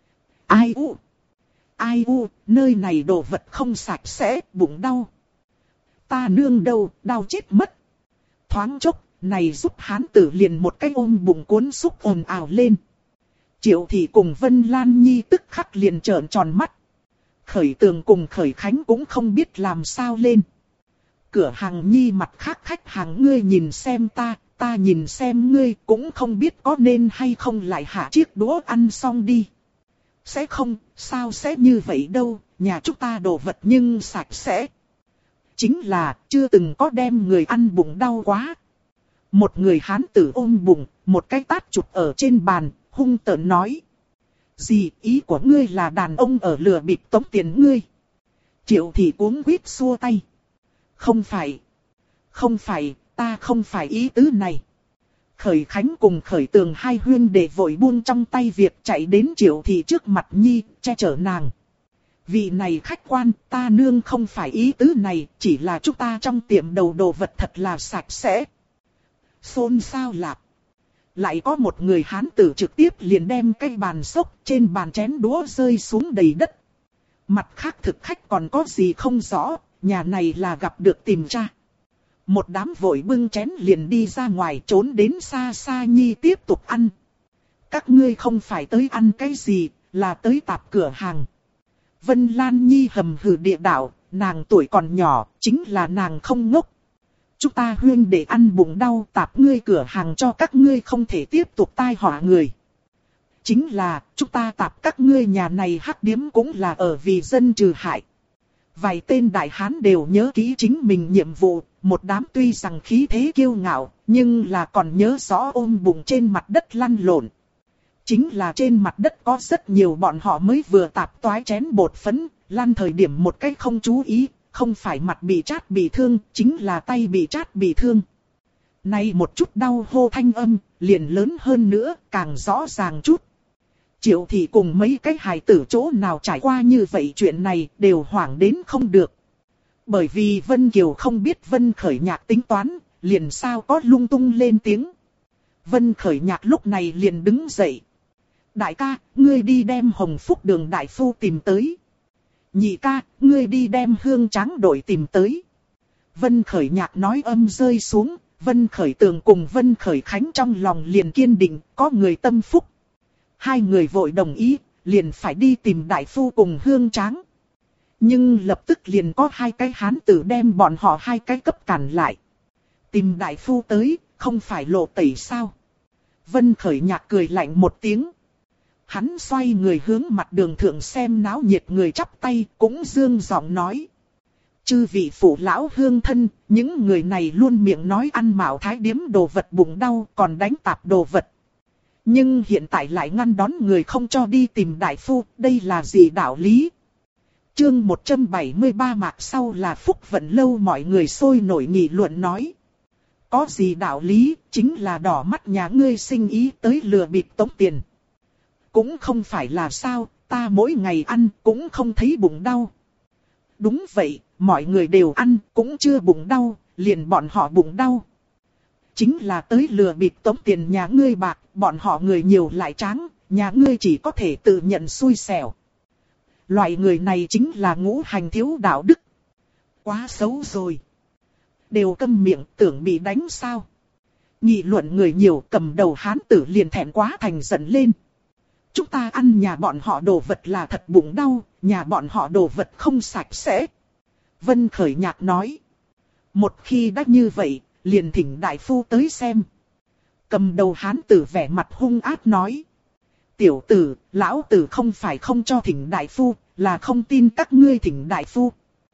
Ai u? Ai u, nơi này đồ vật không sạch sẽ, bụng đau. Ta nương đâu, đau chết mất. Thoáng chốc, này giúp hán tử liền một cái ôm bụng cuốn xúc ồn ào lên. Triệu Thị cùng Vân Lan Nhi tức khắc liền trợn tròn mắt. Khởi Tường cùng Khởi Khánh cũng không biết làm sao lên. Cửa hàng Nhi mặt khác khách hàng ngươi nhìn xem ta nhìn xem ngươi, cũng không biết có nên hay không lại hạ chiếc đũa ăn xong đi. Sẽ không, sao sẽ như vậy đâu, nhà chúng ta đồ vật nhưng sạch sẽ. Chính là, chưa từng có đem người ăn bụng đau quá. Một người hán tử ôm bụng, một cái tát chụp ở trên bàn, hung tợn nói. Gì, ý của ngươi là đàn ông ở lừa bịp tống tiền ngươi? Triệu Thị cuống quýt xua tay. Không phải, ta không phải ý tứ này. Khởi Khánh cùng Khởi Tường hai huyên để vội buông trong tay việc chạy đến Triệu Thị trước mặt Nhi, che chở nàng. Vị này khách quan, ta nương không phải ý tứ này, chỉ là chúng ta trong tiệm đầu đồ vật thật là sạch sẽ. Xôn xao lạp. lại có một người hán tử trực tiếp liền đem cái bàn xốc, trên bàn chén đũa rơi xuống đầy đất. Mặt khác thực khách còn có gì không rõ, nhà này là gặp được tìm tra. Một đám vội bưng chén liền đi ra ngoài trốn đến xa xa nhi tiếp tục ăn. Các ngươi không phải tới ăn cái gì, là tới tạp cửa hàng. Vân Lan Nhi hầm hừ địa đạo, nàng tuổi còn nhỏ, chính là nàng không ngốc. Chúng ta huyên để ăn bụng đau tạp ngươi cửa hàng cho các ngươi không thể tiếp tục tai họa người. Chính là, chúng ta tạp các ngươi nhà này hắc điếm cũng là ở vì dân trừ hại. Vài tên đại hán đều nhớ kỹ chính mình nhiệm vụ, một đám tuy rằng khí thế kiêu ngạo, nhưng là còn nhớ rõ ôm bụng trên mặt đất lăn lộn. Chính là trên mặt đất có rất nhiều bọn họ mới vừa tạp toái chén bột phấn, lăn thời điểm một cách không chú ý, không phải mặt bị chát bị thương, chính là tay bị chát bị thương. Nay một chút đau hô thanh âm, liền lớn hơn nữa, càng rõ ràng chút. Triệu thị cùng mấy cái hài tử chỗ nào trải qua như vậy chuyện này đều hoảng đến không được. Bởi vì Vân Kiều không biết Vân Khởi Nhạc tính toán, liền sao có lung tung lên tiếng. Vân Khởi Nhạc lúc này liền đứng dậy. Đại ca, ngươi đi đem Hồng Phúc Đường đại phu tìm tới. Nhị ca, ngươi đi đem Hương Tráng đội tìm tới. Vân Khởi Nhạc nói âm rơi xuống, Vân Khởi Tường cùng Vân Khởi Khánh trong lòng liền kiên định, có người tâm phúc. Hai người vội đồng ý, liền phải đi tìm đại phu cùng Hương Tráng. Nhưng lập tức liền có hai cái hán tử đem bọn họ hai cái cấp cản lại. Tìm đại phu tới, không phải lộ tẩy sao? Vân Khởi Nhạc cười lạnh một tiếng. Hắn xoay người hướng mặt đường thượng xem náo nhiệt người chắp tay, cũng dương giọng nói. Chư vị phụ lão hương thân, những người này luôn miệng nói ăn mạo thái điếm đồ vật bụng đau, còn đánh tạp đồ vật. Nhưng hiện tại lại ngăn đón người không cho đi tìm đại phu, đây là gì đạo lý? Chương 173 mạc sau là phúc vận lâu, mọi người sôi nổi nghị luận nói. Có gì đạo lý, chính là đỏ mắt nhà ngươi sinh ý tới lừa bịp tống tiền. Cũng không phải là sao, ta mỗi ngày ăn cũng không thấy bụng đau. Đúng vậy, mọi người đều ăn cũng chưa bụng đau, liền bọn họ bụng đau. Chính là tới lừa bịp tống tiền nhà ngươi bạc, bọn họ người nhiều lại tráng, nhà ngươi chỉ có thể tự nhận xui xẻo. Loại người này chính là ngũ hành thiếu đạo đức. Quá xấu rồi. Đều câm miệng, tưởng bị đánh sao. Nghị luận người nhiều, cầm đầu hán tử liền thẹn quá thành giận lên. Chúng ta ăn nhà bọn họ đồ vật là thật bụng đau, nhà bọn họ đồ vật không sạch sẽ. Vân Khởi Nhạc nói. Một khi đã như vậy, liền thỉnh đại phu tới xem. Cầm đầu hán tử vẻ mặt hung ác nói. Tiểu tử, lão tử không phải không cho thỉnh đại phu, là không tin các ngươi thỉnh đại phu.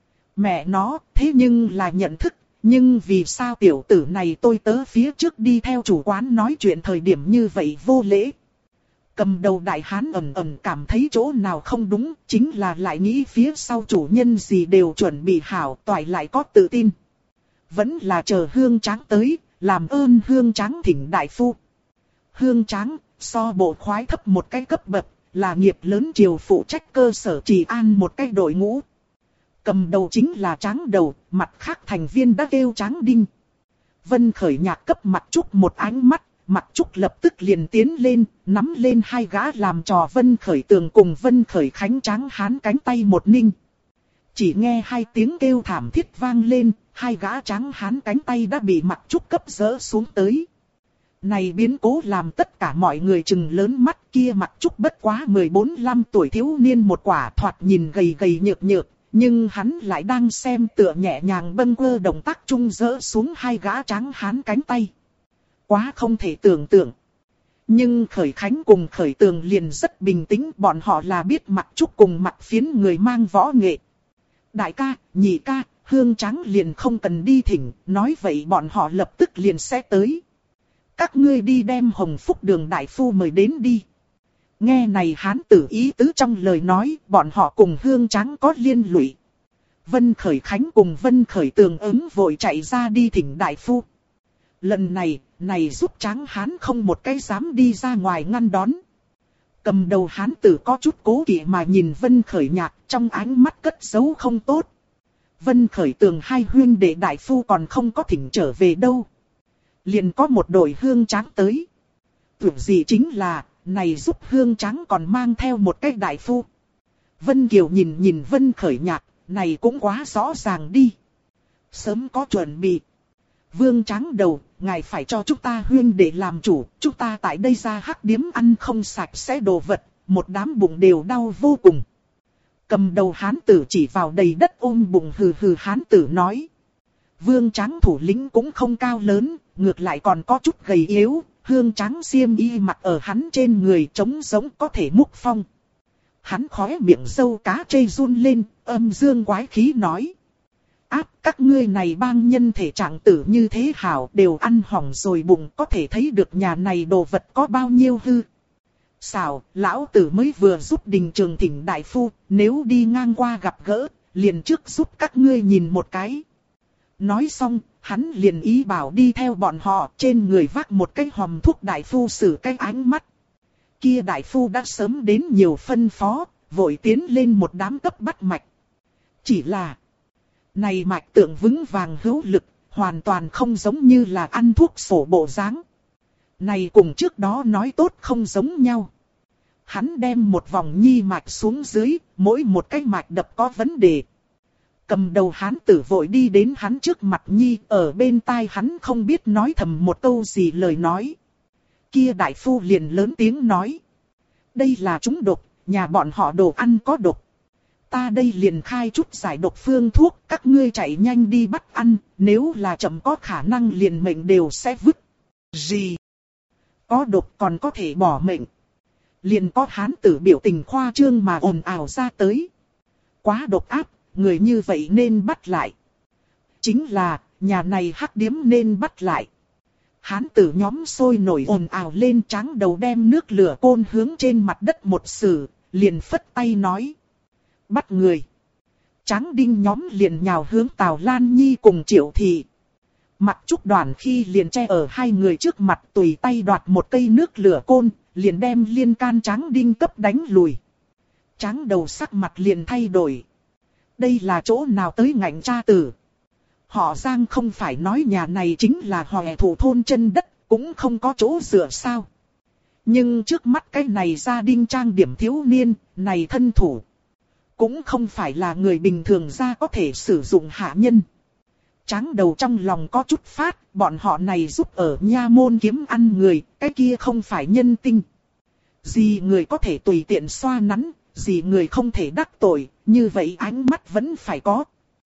Mẹ nó, thế nhưng là nhận thức, nhưng vì sao tiểu tử này tôi tớ phía trước đi theo chủ quán nói chuyện thời điểm như vậy vô lễ. Cầm đầu đại hán ầm ầm cảm thấy chỗ nào không đúng, chính là lại nghĩ phía sau chủ nhân gì đều chuẩn bị hảo, toại lại có tự tin. Vẫn là chờ Hương Tráng tới, làm ơn Hương Tráng thỉnh đại phu. Hương Tráng, so bộ khoái thấp một cái cấp bậc, là nghiệp lớn triều phụ trách cơ sở trì an một cái đội ngũ. Cầm đầu chính là Tráng đầu, mặt khác thành viên đã kêu Tráng Đinh. Vân Khởi Nhạc cấp Mặc Trúc một ánh mắt, Mặc Trúc lập tức liền tiến lên, nắm lên hai gã làm trò Vân Khởi Tường cùng Vân Khởi Khánh Tráng hán cánh tay một ninh. Chỉ nghe hai tiếng kêu thảm thiết vang lên, hai gã Tráng hán cánh tay đã bị Mặc Trúc cấp dỡ xuống tới. Này biến cố làm tất cả mọi người trừng lớn mắt, kia Mặc Trúc bất quá 14-15 tuổi thiếu niên một quả, thoạt nhìn gầy gầy nhược nhược, nhưng hắn lại đang xem tựa nhẹ nhàng bâng quơ động tác chung dỡ xuống hai gã Tráng hán cánh tay. Quá không thể tưởng tượng. Nhưng Khởi Khánh cùng Khởi Tường liền rất bình tĩnh, bọn họ là biết Mặc Trúc cùng Mặc Phiến người mang võ nghệ. Đại ca, nhị ca, Hương Tráng liền không cần đi thỉnh, nói vậy bọn họ lập tức liền sẽ tới. Các ngươi đi đem Hồng Phúc Đường đại phu mời đến đi. Nghe này hán tử ý tứ trong lời nói, bọn họ cùng Hương Tráng có liên lụy. Vân Khởi Khánh cùng Vân Khởi Tường ứng vội chạy ra đi thỉnh đại phu. Lần này giúp Tráng hán không một cái dám đi ra ngoài ngăn đón. Cầm đầu hán tử có chút cố kỵ mà nhìn Vân Khởi Nhạc, trong ánh mắt cất giấu không tốt. Vân Khởi Tường hai huynh đệ đại phu còn không có thỉnh trở về đâu. Liền có một đội Hương Tráng tới. Tưởng gì chính là, này giúp Hương Tráng còn mang theo một cái đại phu. Vân Kiều nhìn nhìn Vân Khởi Nhạc, này cũng quá rõ ràng đi. Sớm có chuẩn bị. Vương Tráng đầu, ngài phải cho chúng ta huynh để làm chủ, chúng ta tại đây ra hắc điếm ăn không sạch sẽ đồ vật, một đám bụng đều đau vô cùng. Cầm đầu hán tử chỉ vào đầy đất ôm bụng hừ hừ hán tử nói. Vương Tráng thủ lĩnh cũng không cao lớn, ngược lại còn có chút gầy yếu, Hương Tráng xiêm y mặc ở hắn trên người trống giống có thể múc phong. Hắn khóe miệng dâu cá trây run lên, âm dương quái khí nói. Áp các ngươi này bang nhân thể trạng tử như thế hảo đều ăn hỏng rồi bụng có thể thấy được nhà này đồ vật có bao nhiêu hư. Xảo, lão tử mới vừa giúp Đình Trường thỉnh đại phu, nếu đi ngang qua gặp gỡ, liền trước giúp các ngươi nhìn một cái. Nói xong, hắn liền ý bảo đi theo bọn họ trên người vác một cái hòm thuốc đại phu sử cái ánh mắt. Kia đại phu đã sớm đến nhiều phân phó, vội tiến lên một đám cấp bắt mạch. Chỉ là, này mạch tượng vững vàng hữu lực, hoàn toàn không giống như là ăn thuốc sổ bộ dáng. Này cùng trước đó nói tốt không giống nhau. Hắn đem một vòng nhi mạch xuống dưới, mỗi một cái mạch đập có vấn đề. Cầm đầu hán tử vội đi đến hắn trước mặt nhi, ở bên tai hắn không biết nói thầm một câu gì lời nói. Kia đại phu liền lớn tiếng nói. Đây là trúng độc, nhà bọn họ đồ ăn có độc. Ta đây liền khai chút giải độc phương thuốc, các ngươi chạy nhanh đi bắt ăn, nếu là chậm có khả năng liền mệnh đều sẽ vứt. Gì? Có độc còn có thể bỏ mệnh. Liền có hán tử biểu tình khoa trương mà ồn ào ra tới. Quá độc áp, người như vậy nên bắt lại. Chính là, nhà này hắc điếm nên bắt lại. Hán tử nhóm sôi nổi ồn ào lên tráng đầu đem nước lửa côn hướng trên mặt đất một sử, liền phất tay nói. Bắt người. Tráng đinh nhóm liền nhào hướng Tào Lan Nhi cùng Triệu Thị. Mặt Trúc Đoàn khi liền che ở hai người trước mặt tùy tay đoạt một cây nước lửa côn, liền đem liên can Tráng đinh cấp đánh lùi. Tráng đầu sắc mặt liền thay đổi. Đây là chỗ nào tới ngạnh cha tử. Họ Giang không phải nói nhà này chính là Hòe Thủ thôn chân đất, cũng không có chỗ dựa sao. Nhưng trước mắt cái này gia đình trang điểm thiếu niên, này thân thủ. Cũng không phải là người bình thường ra có thể sử dụng hạ nhân. Tráng đầu trong lòng có chút phát, bọn họ này giúp ở nha môn kiếm ăn người, cái kia không phải nhân tinh. Gì người có thể tùy tiện xoa nắn, gì người không thể đắc tội, như vậy ánh mắt vẫn phải có.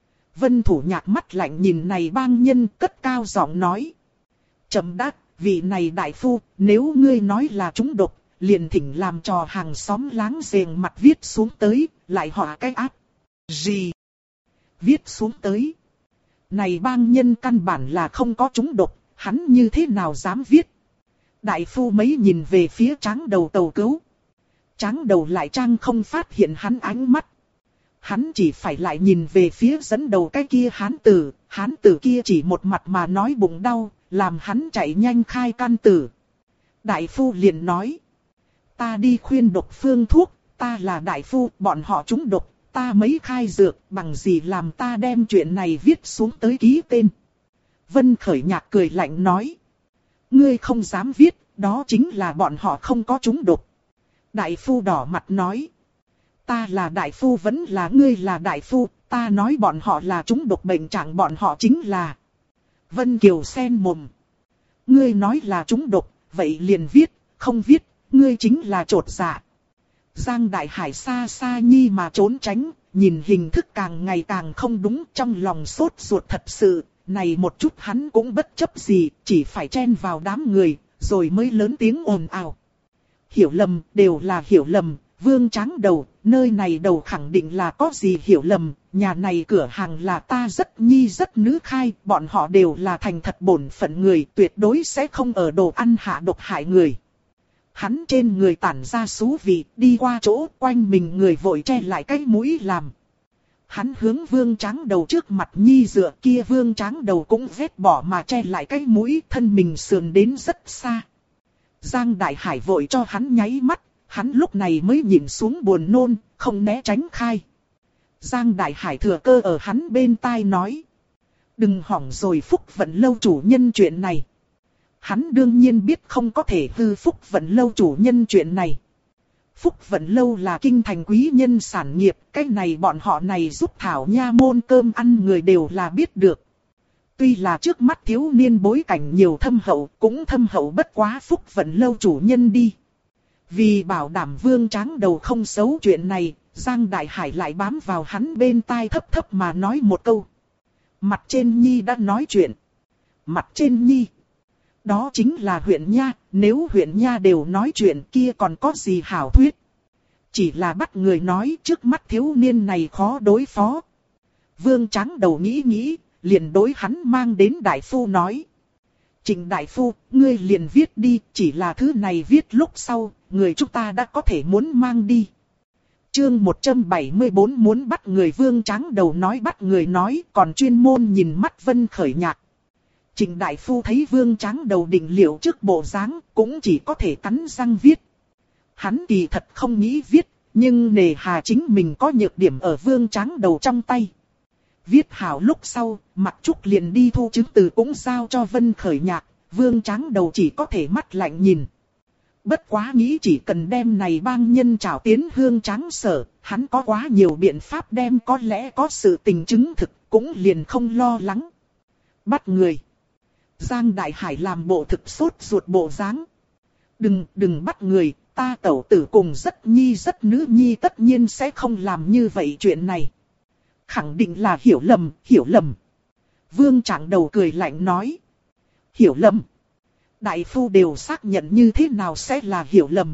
Vân Thủ Nhạc mắt lạnh nhìn này bang nhân cất cao giọng nói. Chậm đã, vị này đại phu, nếu ngươi nói là trúng độc, liền thỉnh làm trò hàng xóm láng giềng mặt viết xuống tới, lại họa cái áp. Gì? Viết xuống tới. Này bang nhân căn bản là không có trúng độc, hắn như thế nào dám viết? Đại phu mấy nhìn về phía tráng đầu tàu cứu. Tráng đầu lại trang không phát hiện hắn ánh mắt. Hắn chỉ phải lại nhìn về phía dẫn đầu cái kia hán tử kia chỉ một mặt mà nói bụng đau, làm hắn chạy nhanh khai can tử. Đại phu liền nói. Ta đi khuyên độc phương thuốc, ta là đại phu, bọn họ trúng độc, ta mấy khai dược, bằng gì làm ta đem chuyện này viết xuống tới ký tên. Vân Khởi Nhạc cười lạnh nói. Ngươi không dám viết, đó chính là bọn họ không có trúng độc. Đại phu đỏ mặt nói. Ta là đại phu vẫn là ngươi là đại phu, ta nói bọn họ là trúng độc bệnh trạng bọn họ chính là. Vân Kiều sen mồm. Ngươi nói là trúng độc, vậy liền viết, không viết, ngươi chính là trột dạ. Giang Đại Hải xa xa nhi mà trốn tránh, nhìn hình thức càng ngày càng không đúng trong lòng sốt ruột thật sự, này một chút hắn cũng bất chấp gì, chỉ phải chen vào đám người, rồi mới lớn tiếng ồn ào. Hiểu lầm, đều là hiểu lầm, Vương Tráng đầu, nơi này đầu khẳng định là có gì hiểu lầm, nhà này cửa hàng là ta rất nhi rất nữ khai, bọn họ đều là thành thật bổn phận người, tuyệt đối sẽ không ở đồ ăn hạ độc hại người. Hắn trên người tản ra xú vị, đi qua chỗ quanh mình người vội che lại cái mũi làm. Hắn hướng Vương Tráng đầu trước mặt nhi dựa kia Vương Tráng đầu cũng vết bỏ mà che lại cái mũi thân mình sườn đến rất xa. Giang Đại Hải vội cho hắn nháy mắt, hắn lúc này mới nhìn xuống buồn nôn, không né tránh khai. Giang Đại Hải thừa cơ ở hắn bên tai nói. Đừng hỏng rồi phúc vận lâu chủ nhân chuyện này. Hắn đương nhiên biết không có thể hư Phúc Vận Lâu chủ nhân chuyện này. Phúc Vận Lâu là kinh thành quý nhân sản nghiệp, cái này bọn họ này giúp Thảo Nha môn cơm ăn người đều là biết được. Tuy là trước mắt thiếu niên bối cảnh nhiều thâm hậu, cũng thâm hậu bất quá Phúc Vận Lâu chủ nhân đi. Vì bảo đảm Vương Tráng Đầu không xấu chuyện này, Giang Đại Hải lại bám vào hắn bên tai thấp thấp mà nói một câu. Mặt trên Nhi đã nói chuyện. Mặt trên Nhi. Đó chính là huyện Nha, nếu huyện Nha đều nói chuyện kia còn có gì hảo thuyết. Chỉ là bắt người nói trước mắt thiếu niên này khó đối phó. Vương Tráng Đầu nghĩ nghĩ, liền đối hắn mang đến đại phu nói. Trịnh đại phu, ngươi liền viết đi, chỉ là thứ này viết lúc sau, người chúng ta đã có thể muốn mang đi. Chương 174 muốn bắt người. Vương Tráng Đầu nói bắt người nói, còn chuyên môn nhìn mắt Vân Khởi Nhạc. Trịnh đại phu thấy Vương Tráng Đầu định liệu trước bộ dáng, cũng chỉ có thể cắn răng viết. Hắn kỳ thật không nghĩ viết, nhưng nề hà chính mình có nhược điểm ở Vương Tráng Đầu trong tay. Viết hảo lúc sau, Mặc Trúc liền đi thu chứng từ cũng giao cho Vân Khởi Nhạc, Vương Tráng Đầu chỉ có thể mắt lạnh nhìn. Bất quá nghĩ chỉ cần đem này bang nhân trảo tiến Hương Tráng Sở, hắn có quá nhiều biện pháp đem có lẽ có sự tình chứng thực, cũng liền không lo lắng. Bắt người. Giang Đại Hải làm bộ thực sốt ruột bộ dáng. Đừng bắt người, ta tẩu tử cùng rất nữ nhi tất nhiên sẽ không làm như vậy chuyện này. Khẳng định là hiểu lầm. Vương Tráng Đầu cười lạnh nói. Hiểu lầm. Đại phu đều xác nhận như thế nào sẽ là hiểu lầm.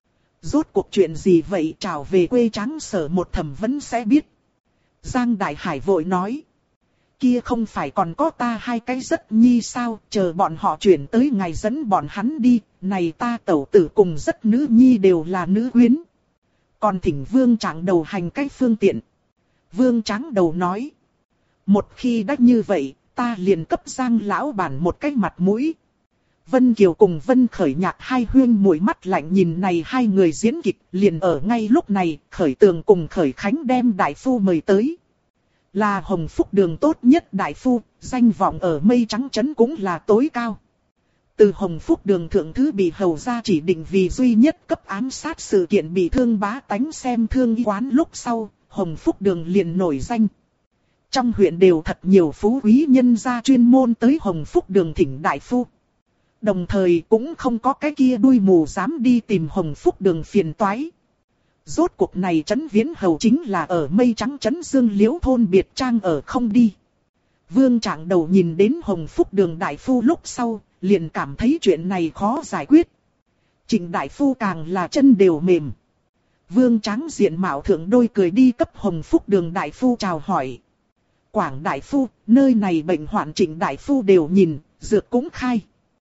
Rốt cuộc chuyện gì vậy, trảo về quê Tráng Sở một thẩm vấn sẽ biết. Giang Đại Hải vội nói. Kia không phải còn có ta hai cái rất nhi sao, chờ bọn họ chuyển tới ngày dẫn bọn hắn đi, này ta tẩu tử cùng rất nữ nhi đều là nữ quyến. Còn thỉnh Vương Tráng Đầu hành cách phương tiện. Vương Tráng Đầu nói. Một khi đã như vậy, ta liền cấp Giang lão bản một cái mặt mũi. Vân Kiều cùng Vân Khởi Nhạc hai huyên muội mắt lạnh nhìn này hai người diễn kịch, liền ở ngay lúc này, Khởi Tường cùng Khởi Khánh đem đại phu mời tới. Là Hồng Phúc Đường tốt nhất đại phu, danh vọng ở Mây Trắng Trấn cũng là tối cao. Từ Hồng Phúc Đường thượng thứ bị hầu ra chỉ định vì duy nhất cấp ám sát sự kiện bị thương bá tánh xem thương y quán lúc sau, Hồng Phúc Đường liền nổi danh. Trong huyện đều thật nhiều phú quý nhân gia chuyên môn tới Hồng Phúc Đường thỉnh đại phu. Đồng thời cũng không có cái kia đuôi mù dám đi tìm Hồng Phúc Đường phiền toái. Rốt cuộc này Trấn Viễn Hầu chính là ở Mây Trắng Trấn Dương Liễu thôn biệt trang ở không đi. Vương Tráng Đầu nhìn đến Hồng Phúc Đường đại phu lúc sau, liền cảm thấy chuyện này khó giải quyết. Trịnh đại phu càng là chân đều mềm. Vương Tráng diện mạo thượng đôi cười đi cấp Hồng Phúc Đường đại phu chào hỏi. Quảng đại phu, nơi này bệnh hoạn Trịnh đại phu đều nhìn, dược cũng khai.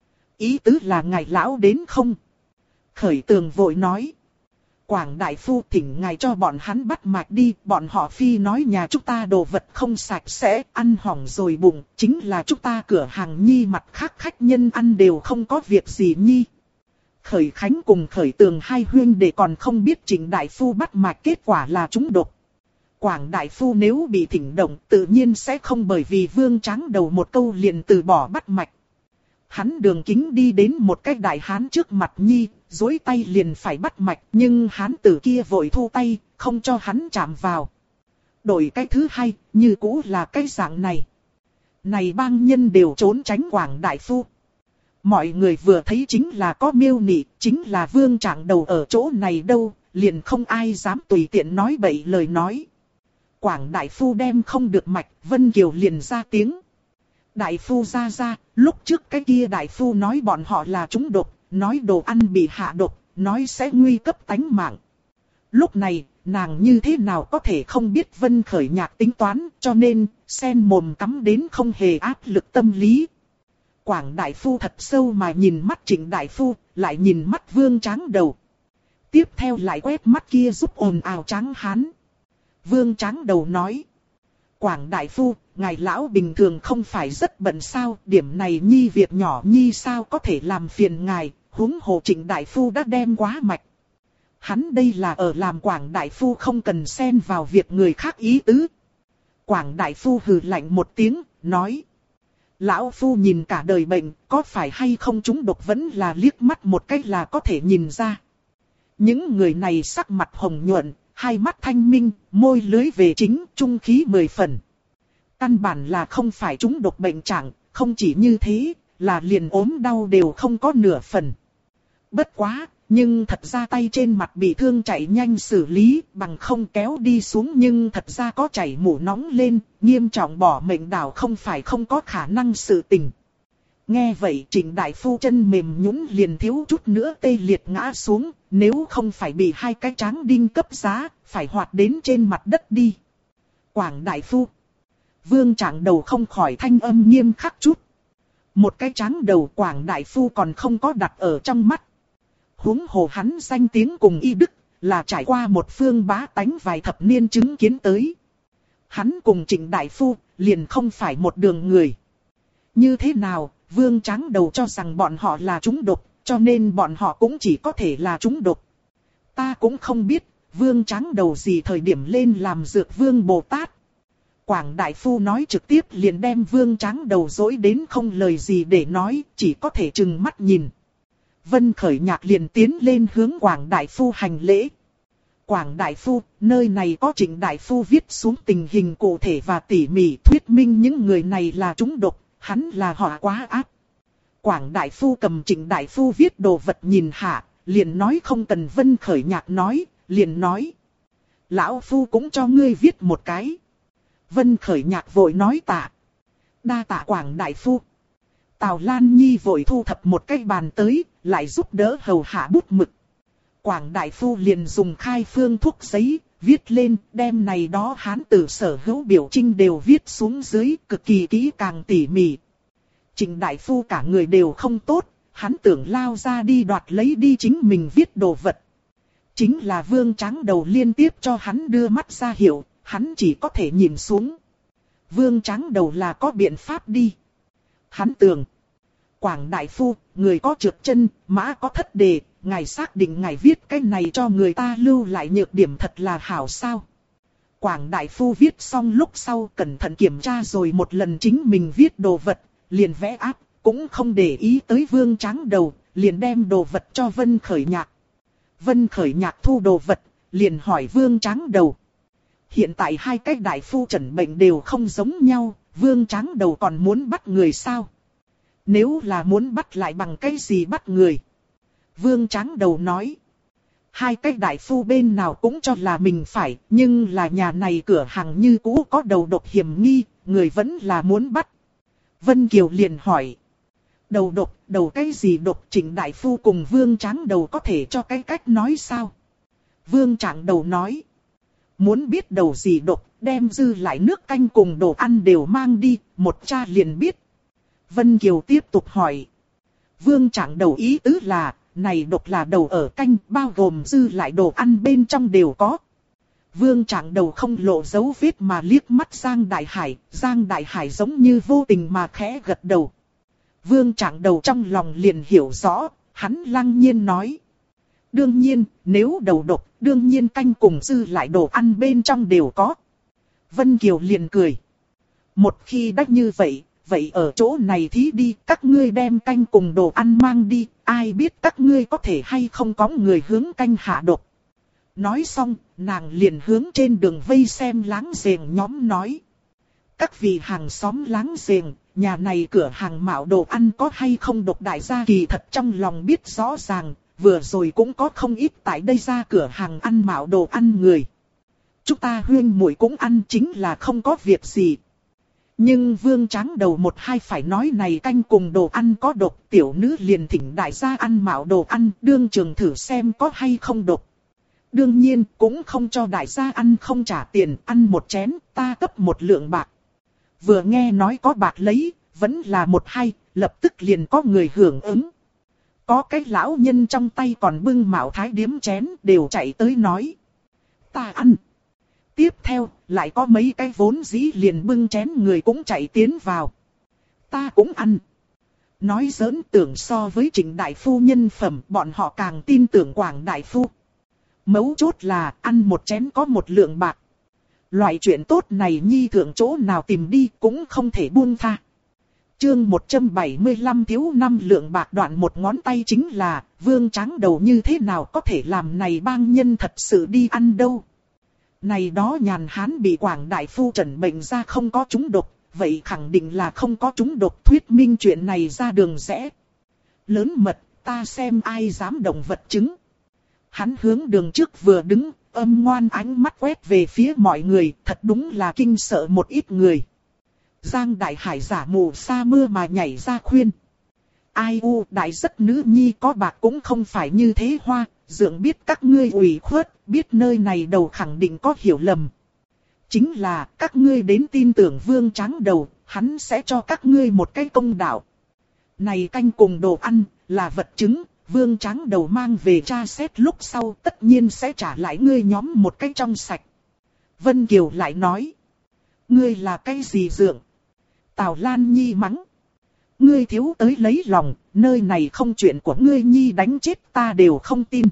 Ý tứ là ngài lão đến không? Khởi Tường vội nói. Quảng đại phu thỉnh ngài cho bọn hắn bắt mạch đi, bọn họ phi nói nhà chúng ta đồ vật không sạch sẽ, ăn hỏng rồi bụng, chính là chúng ta cửa hàng nhi mặt khác khách nhân ăn đều không có việc gì nhi. Khởi Khánh cùng Khởi Tường hai huyên để còn không biết Trịnh đại phu bắt mạch kết quả là trúng độc. Quảng đại phu nếu bị thỉnh động tự nhiên sẽ không bởi vì Vương Tráng Đầu một câu liền từ bỏ bắt mạch. Hắn đường kính đi đến một cái đại hán trước mặt nhi, duỗi tay liền phải bắt mạch, nhưng hán tử kia vội thu tay, không cho hắn chạm vào. Đổi cái thứ hai, như cũ là cái dạng này. Này bang nhân đều trốn tránh Quảng đại phu. Mọi người vừa thấy chính là có miêu nị, chính là Vương Tráng Đầu ở chỗ này đâu, liền không ai dám tùy tiện nói bậy lời nói. Quảng đại phu đem không được mạch, Vân Kiều liền ra tiếng. Đại phu ra, lúc trước cái kia đại phu nói bọn họ là trúng độc, nói đồ ăn bị hạ độc, nói sẽ nguy cấp tánh mạng. Lúc này, nàng như thế nào có thể không biết Vân Khởi Nhạc tính toán, cho nên, sen mồm cắm đến không hề áp lực tâm lý. Quảng đại phu thật sâu mà nhìn mắt Trịnh đại phu, lại nhìn mắt Vương Tráng Đầu. Tiếp theo lại quét mắt kia giúp ồn ào Tráng hán. Vương Tráng Đầu nói. Quảng đại phu, ngài lão bình thường không phải rất bận sao, điểm này nhi việc nhỏ nhi sao có thể làm phiền ngài, huống hồ Trịnh đại phu đã đem quá mạch. Hắn đây là ở làm Quảng đại phu không cần xen vào việc người khác ý tứ. Quảng đại phu hừ lạnh một tiếng, nói. Lão phu nhìn cả đời bệnh, có phải hay không trúng độc vẫn là liếc mắt một cái là có thể nhìn ra. Những người này sắc mặt hồng nhuận, hai mắt thanh minh, môi lưới về chính, trung khí 10 phần. Căn bản là không phải trúng độc bệnh trạng, không chỉ như thế, là liền ốm đau đều không có nửa phần. Bất quá, nhưng thật ra tay trên mặt bị thương chạy nhanh xử lý, bằng không kéo đi xuống nhưng thật ra có chảy mủ nóng lên, nghiêm trọng bỏ mệnh đảo không phải không có khả năng sự tình. Nghe vậy Trịnh đại phu chân mềm nhũn liền thiếu chút nữa tê liệt ngã xuống, nếu không phải bị hai cái tráng đinh cấp giá, phải hoạt đến trên mặt đất đi. Quảng đại phu. Vương Trạng Đầu không khỏi thanh âm nghiêm khắc chút. Một cái tráng đầu Quảng đại phu còn không có đặt ở trong mắt. Huống hồ hắn danh tiếng cùng y đức, là trải qua một phương bá tánh vài thập niên chứng kiến tới. Hắn cùng Trịnh đại phu, liền không phải một đường người. Như thế nào, Vương Tráng Đầu cho rằng bọn họ là trúng độc, cho nên bọn họ cũng chỉ có thể là trúng độc. Ta cũng không biết, Vương Tráng Đầu gì thời điểm lên làm Dược Vương Bồ Tát. Quảng đại phu nói trực tiếp liền đem Vương Tráng Đầu dối đến không lời gì để nói, chỉ có thể trừng mắt nhìn. Vân Khởi Nhạc liền tiến lên hướng Quảng đại phu hành lễ. Quảng đại phu, nơi này có Trịnh đại phu viết xuống tình hình cụ thể và tỉ mỉ thuyết minh những người này là trúng độc, hắn là họ quá ác. Quảng đại phu cầm Trịnh đại phu viết đồ vật nhìn hạ, liền nói không cần Vân Khởi Nhạc nói, liền nói. Lão phu cũng cho ngươi viết một cái. Vân Khởi Nhạc vội nói tạ. Đa tạ Quảng đại phu. Tào Lan Nhi vội thu thập một cái bàn tới, lại giúp đỡ hầu hạ bút mực. Quảng đại phu liền dùng khai phương thuốc giấy, viết lên, đem này đó hán tử sở hữu biểu trinh đều viết xuống dưới, cực kỳ kỹ càng tỉ mỉ. Trịnh đại phu cả người đều không tốt, hắn tưởng lao ra đi đoạt lấy đi chính mình viết đồ vật. Chính là Vương Tráng Đầu liên tiếp cho hắn đưa mắt ra hiệu, hắn chỉ có thể nhìn xuống. Vương Tráng Đầu là có biện pháp đi. Hắn tưởng. Quảng đại phu, người có trượt chân, mã có thất đề, ngài xác định ngài viết cái này cho người ta lưu lại nhược điểm thật là hảo sao. Quảng đại phu viết xong lúc sau cẩn thận kiểm tra rồi một lần chính mình viết đồ vật, liền vẽ áp, cũng không để ý tới Vương Tráng Đầu, liền đem đồ vật cho Vân Khởi Nhạc. Vân Khởi Nhạc thu đồ vật, liền hỏi Vương Tráng Đầu. Hiện tại hai cái đại phu chẩn bệnh đều không giống nhau, Vương Tráng Đầu còn muốn bắt người sao? Nếu là muốn bắt lại bằng cái gì bắt người? Vương Tráng Đầu nói. Hai cái đại phu bên nào cũng cho là mình phải, nhưng là nhà này cửa hàng như cũ có đầu độc hiểm nghi, người vẫn là muốn bắt. Vân Kiều liền hỏi. Đầu độc, đầu cái gì độc? Trịnh đại phu cùng Vương Tráng Đầu có thể cho cái cách nói sao? Vương Tráng Đầu nói. Muốn biết đầu gì độc, đem dư lại nước canh cùng đồ ăn đều mang đi, một cha liền biết. Vân Kiều tiếp tục hỏi. Vương Tráng Đầu ý tứ là, này độc là đầu ở canh, bao gồm dư lại đồ ăn bên trong đều có. Vương Tráng Đầu không lộ dấu vết mà liếc mắt Giang Đại Hải, Giang Đại Hải giống như vô tình mà khẽ gật đầu. Vương Tráng Đầu trong lòng liền hiểu rõ, hắn lăng nhiên nói. Đương nhiên, nếu đầu độc, đương nhiên canh cùng dư lại đồ ăn bên trong đều có. Vân Kiều liền cười. Một khi đã như vậy, vậy ở chỗ này thí đi, các ngươi đem canh cùng đồ ăn mang đi, ai biết các ngươi có thể hay không có người hướng canh hạ độc. Nói xong, nàng liền hướng trên đường vây xem láng giềng nhóm nói. Các vị hàng xóm láng giềng, nhà này cửa hàng mạo đồ ăn có hay không độc, đại gia kỳ thật trong lòng biết rõ ràng, vừa rồi cũng có không ít tại đây ra cửa hàng ăn mạo đồ ăn người. Chúng ta huyên muội cũng ăn chính là không có việc gì. Nhưng Vương Tráng Đầu một hai phải nói này canh cùng đồ ăn có độc, tiểu nữ liền thỉnh đại gia ăn mạo đồ ăn, đương trường thử xem có hay không độc. Đương nhiên cũng không cho đại gia ăn không trả tiền, ăn một chén, ta cấp một lượng bạc. Vừa nghe nói có bạc lấy, vẫn là một hai, lập tức liền có người hưởng ứng. Có cái lão nhân trong tay còn bưng mạo thái điếm chén đều chạy tới nói. Ta ăn. Tiếp theo, lại có mấy cái vốn dĩ liền bưng chén người cũng chạy tiến vào. Ta cũng ăn. Nói giỡn, tưởng so với Trịnh đại phu nhân phẩm, bọn họ càng tin tưởng Quảng đại phu. Mấu chốt là ăn một chén có một lượng bạc. Loại chuyện tốt này nhi thượng chỗ nào tìm đi cũng không thể buông tha. Chương 175 thiếu 5 lượng bạc đoạn một ngón tay chính là, Vương Tráng Đầu như thế nào có thể làm này bang nhân thật sự đi ăn đâu. Này đó nhàn hán bị Quảng đại phu trần bệnh ra không có trúng độc, vậy khẳng định là không có trúng độc, thuyết minh chuyện này ra đường rẽ. Lớn mật, ta xem ai dám động vật chứng. Hắn hướng đường trước vừa đứng, âm ngoan ánh mắt quét về phía mọi người, thật đúng là kinh sợ một ít người. Giang Đại Hải giả mù sa mưa mà nhảy ra khuyên. Ai u đại rất nữ nhi có bạc cũng không phải như thế hoa, dượng biết các ngươi ủy khuất, biết nơi này đầu khẳng định có hiểu lầm. Chính là các ngươi đến tin tưởng Vương Tráng Đầu, hắn sẽ cho các ngươi một cái công đạo. Này canh cùng đồ ăn, là vật chứng, Vương Tráng Đầu mang về tra xét lúc sau tất nhiên sẽ trả lại ngươi nhóm một cái trong sạch. Vân Kiều lại nói. Ngươi là cái gì dượng? Tào Lan Nhi mắng. Ngươi thiếu tới lấy lòng, nơi này không chuyện của ngươi Nhi đánh chết ta đều không tin.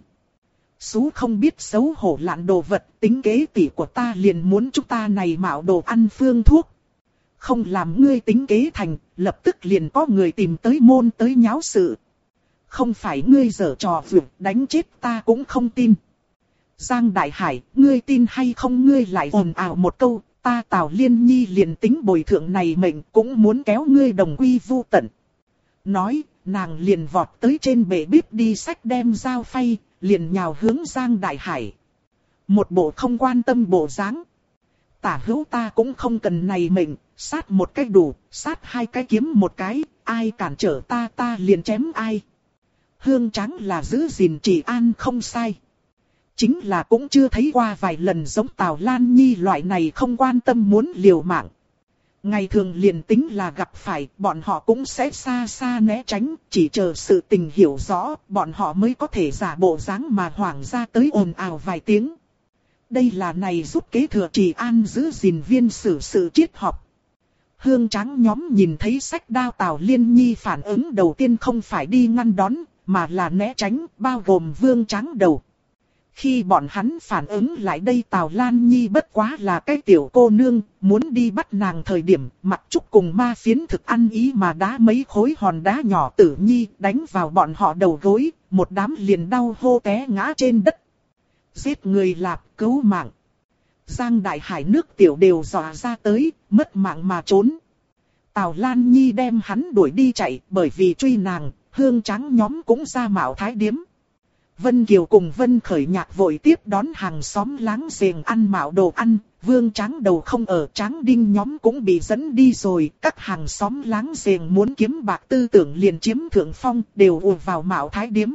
Sú không biết xấu hổ lạn đồ vật, tính kế tỷ của ta liền muốn chúng ta này mạo đồ ăn phương thuốc. Không làm ngươi tính kế thành, lập tức liền có người tìm tới môn tới nháo sự. Không phải ngươi giở trò vượt đánh chết ta cũng không tin. Giang Đại Hải, ngươi tin hay không ngươi lại ồn ào một câu, ta Tào Liên Nhi liền tính bồi thượng này mệnh cũng muốn kéo ngươi đồng quy vu tận. Nói, nàng liền vọt tới trên bệ bếp đi xách đem dao phay, liền nhào hướng Giang Đại Hải. Một bộ không quan tâm bộ dáng. Tả hữu ta cũng không cần này mệnh, sát một cái đủ, sát hai cái kiếm một cái, ai cản trở ta liền chém ai. Hương Tráng là giữ gìn trị an không sai. Chính là cũng chưa thấy qua vài lần giống Tào Lan Nhi loại này không quan tâm muốn liều mạng. Ngày thường liền tính là gặp phải, bọn họ cũng sẽ xa xa né tránh, chỉ chờ sự tình hiểu rõ, bọn họ mới có thể giả bộ dáng mà hoảng ra tới ồn ào vài tiếng. Đây là này giúp kế thừa trị an giữ gìn viên xử sự triết học. Hương Tráng nhóm nhìn thấy sách đao Tào Liên Nhi phản ứng đầu tiên không phải đi ngăn đón, mà là né tránh, bao gồm Vương Tráng Đầu. Khi bọn hắn phản ứng lại đây Tào Lan Nhi bất quá là cái tiểu cô nương, muốn đi bắt nàng thời điểm Mặc Trúc cùng ma phiến thực ăn ý mà đá mấy khối hòn đá nhỏ Tử Nhi đánh vào bọn họ đầu gối, một đám liền đau hô té ngã trên đất. Giết người lạp cứu mạng. Giang Đại Hải nước tiểu đều dọa ra tới, mất mạng mà trốn. Tào Lan Nhi đem hắn đuổi đi chạy bởi vì truy nàng, Hương Tráng nhóm cũng ra mạo thái điếm. Vân Kiều cùng Vân Khởi Nhạc vội tiếp đón hàng xóm láng giềng ăn mạo đồ ăn, Vương Tráng Đầu không ở, Tráng Đinh nhóm cũng bị dẫn đi rồi, các hàng xóm láng giềng muốn kiếm bạc tư tưởng liền chiếm thượng phong, đều ùa vào mạo thái điếm.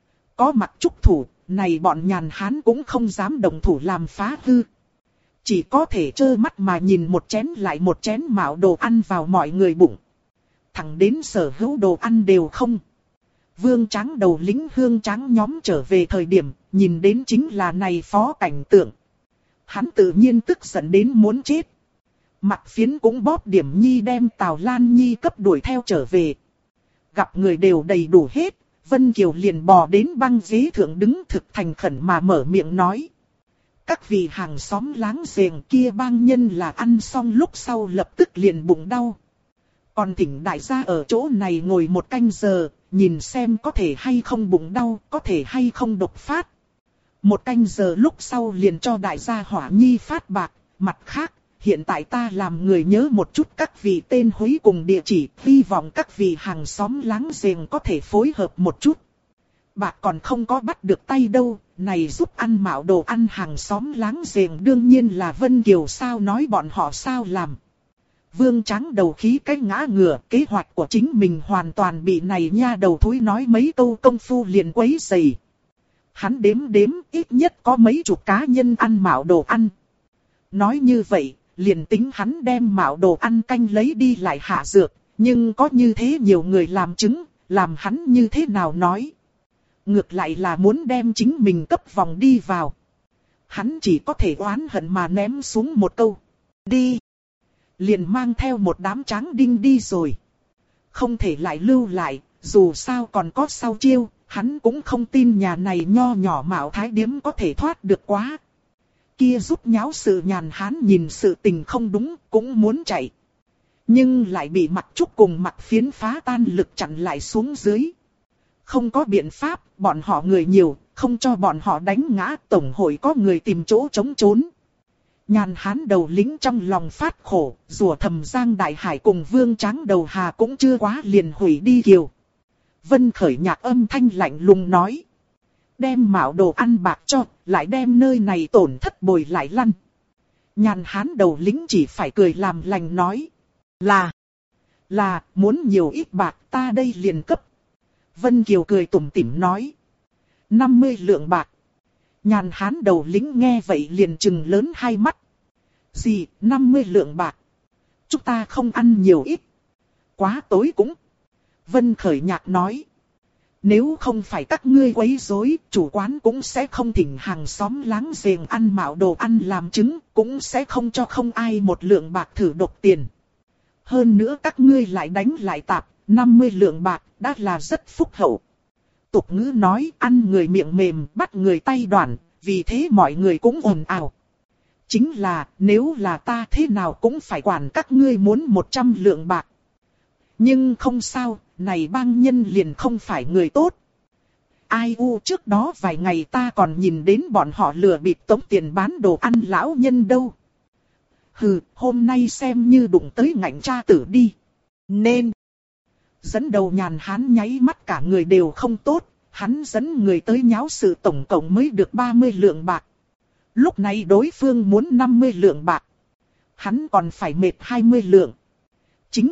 Có Mặc Trúc thủ, này bọn nhàn hán cũng không dám động thủ làm phá hư. Chỉ có thể trơ mắt mà nhìn một chén lại một chén mạo đồ ăn vào mọi người bụng. Thẳng đến sở hữu đồ ăn đều không. Vương Tráng Đầu lính Hương Tráng nhóm trở về thời điểm, nhìn đến chính là này phó cảnh tượng. Hắn tự nhiên tức giận đến muốn chết. Mặc Phiến cũng bóp điểm nhi đem Tào Lan Nhi cấp đuổi theo trở về. Gặp người đều đầy đủ hết, Vân Kiều liền bò đến băng ghế thượng đứng thực thành khẩn mà mở miệng nói. Các vị hàng xóm láng giềng kia bang nhân là ăn xong lúc sau lập tức liền bụng đau. Còn thỉnh đại gia ở chỗ này ngồi một canh giờ, nhìn xem có thể hay không bụng đau, có thể hay không độc phát. Một canh giờ lúc sau liền cho đại gia Hỏa Nhi phát bạc, mặt khác, hiện tại ta làm người nhớ một chút các vị tên húy cùng địa chỉ, hy vọng các vị hàng xóm láng giềng có thể phối hợp một chút. Bạc còn không có bắt được tay đâu, này giúp ăn mạo đồ ăn hàng xóm láng giềng đương nhiên là Vân Kiều sao nói bọn họ sao làm. Vương Tráng Đầu khí cái ngã ngửa, kế hoạch của chính mình hoàn toàn bị này nha đầu thúi nói mấy câu công phu liền quấy rầy. Hắn đếm ít nhất có mấy chục cá nhân ăn mạo đồ ăn. Nói như vậy, liền tính hắn đem mạo đồ ăn canh lấy đi lại hạ dược, nhưng có như thế nhiều người làm chứng, làm hắn như thế nào nói. Ngược lại là muốn đem chính mình cấp vòng đi vào. Hắn chỉ có thể oán hận mà ném xuống một câu. Đi. Liền mang theo một đám Tráng Đinh đi rồi. Không thể lại lưu lại, dù sao còn có sau chiêu, hắn cũng không tin nhà này nho nhỏ mạo thái điếm có thể thoát được quá. Kia giúp nháo sự nhàn hán nhìn sự tình không đúng, cũng muốn chạy. Nhưng lại bị Mặc Trúc cùng Mặc Phiến phá tan lực chặn lại xuống dưới. Không có biện pháp, bọn họ người nhiều, không cho bọn họ đánh ngã, tổng hội có người tìm chỗ chống trốn. Nhàn Hán đầu lính trong lòng phát khổ, rủa thầm Giang Đại Hải cùng Vương Tráng đầu Hà cũng chưa quá liền hủy đi kiều. Vân Khởi Nhạc âm thanh lạnh lùng nói. Đem mạo đồ ăn bạc cho, lại đem nơi này tổn thất bồi lại lăn. Nhàn Hán đầu lính chỉ phải cười làm lành nói. Là, muốn nhiều ít bạc ta đây liền cấp. Vân Kiều cười tủm tỉm nói. 50 lượng bạc. Nhàn Hán đầu lính nghe vậy liền trừng lớn hai mắt. Gì, 50 lượng bạc? Chúng ta không ăn nhiều ít. Quá tối cũng. Vân Khởi Nhạc nói. Nếu không phải các ngươi quấy rối, chủ quán cũng sẽ không thỉnh hàng xóm láng giềng ăn mạo đồ ăn làm chứng, cũng sẽ không cho không ai một lượng bạc thử độc tiền. Hơn nữa các ngươi lại đánh lại tạp, 50 lượng bạc đã là rất phúc hậu. Tục ngữ nói ăn người miệng mềm, bắt người tay đoạn, vì thế mọi người cũng ồn ào. Chính là nếu là ta thế nào cũng phải quản các ngươi muốn 100 lượng bạc. Nhưng không sao, này bang nhân liền không phải người tốt. Ai u trước đó vài ngày ta còn nhìn đến bọn họ lừa bịp tống tiền bán đồ ăn lão nhân đâu. Hừ, hôm nay xem như đụng tới ngạnh cha tử đi. Nên dẫn đầu Nhàn Hán nháy mắt cả người đều không tốt, hắn dẫn người tới nháo sự tổng cộng mới được 30 lượng bạc. Lúc này đối phương muốn 50 lượng bạc. Hắn còn phải mệt 20 lượng. Chính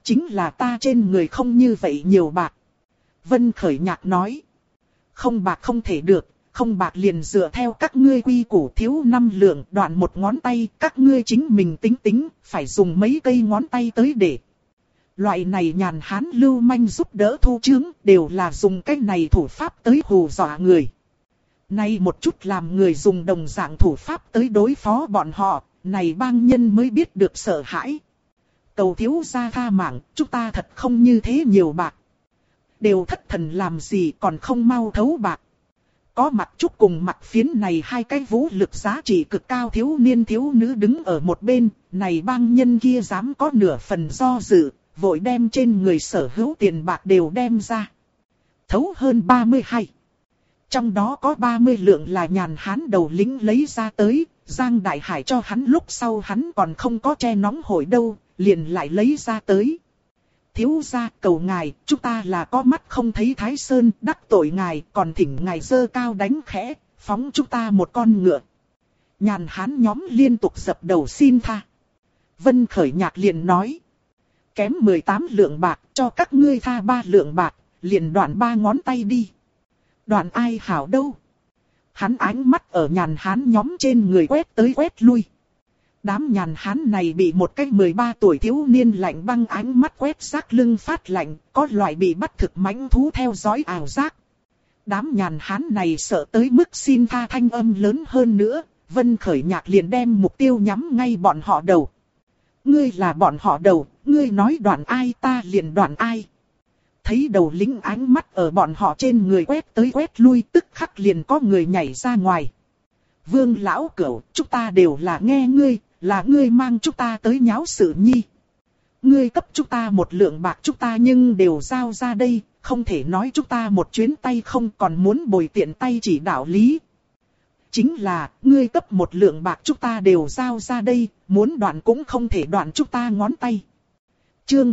là ta trên người không như vậy nhiều bạc. Vân Khởi Nhạc nói. Không bạc không thể được, không bạc liền dựa theo các ngươi quy củ thiếu 5 lượng đoạn một ngón tay. Các ngươi chính mình tính, phải dùng mấy cây ngón tay tới để. Loại này Nhàn Hán lưu manh giúp đỡ thu chướng đều là dùng cái này thủ pháp tới hù dọa người. Nay một chút làm người dùng đồng dạng thủ pháp tới đối phó bọn họ, này bang nhân mới biết được sợ hãi. Cầu thiếu gia tha mạng, chúng ta thật không như thế nhiều bạc. Đều thất thần làm gì còn không mau thấu bạc. Có Mặc Trúc cùng Mặc Phiến này hai cái vũ lực giá trị cực cao thiếu niên thiếu nữ đứng ở một bên, này bang nhân kia dám có nửa phần do dự, vội đem trên người sở hữu tiền bạc đều đem ra. Thấu hơn 32. Trong đó có 30 lượng là Nhàn Hán đầu lính lấy ra tới, Giang Đại Hải cho hắn lúc sau hắn còn không có che nóng hổi đâu, liền lại lấy ra tới. Thiếu gia cầu ngài, chúng ta là có mắt không thấy Thái Sơn, đắc tội ngài, còn thỉnh ngài giơ cao đánh khẽ, phóng chúng ta một con ngựa. Nhàn Hán nhóm liên tục dập đầu xin tha. Vân Khởi Nhạc liền nói. Kém 18 lượng bạc, cho các ngươi tha 3 lượng bạc, liền đoạn 3 ngón tay đi. Đoạn ai hảo đâu. Hắn ánh mắt ở Nhàn Hán nhóm trên người quét tới quét lui. Đám Nhàn Hán này bị một cái 13 tuổi thiếu niên lạnh băng ánh mắt quét sát lưng phát lạnh, có loại bị bắt thực mãnh thú theo dõi ảo giác. Đám Nhàn Hán này sợ tới mức xin tha thanh âm lớn hơn nữa, Vân Khởi Nhạc liền đem mục tiêu nhắm ngay bọn họ đầu. Ngươi là bọn họ đầu, ngươi nói đoạn ai ta liền đoạn ai. Thấy đầu lính ánh mắt ở bọn họ trên người quét tới quét lui, tức khắc liền có người nhảy ra ngoài. Vương lão cẩu, chúng ta đều là nghe ngươi, là ngươi mang chúng ta tới nháo sự nhi. Ngươi cấp chúng ta 1 lượng bạc chúng ta nhưng đều giao ra đây, không thể nói chúng ta một chuyến tay không còn muốn bồi tiện tay chỉ đạo lý. Chính là, ngươi cấp 1 lượng bạc chúng ta đều giao ra đây, muốn đoạn cũng không thể đoạn chúng ta ngón tay. Chương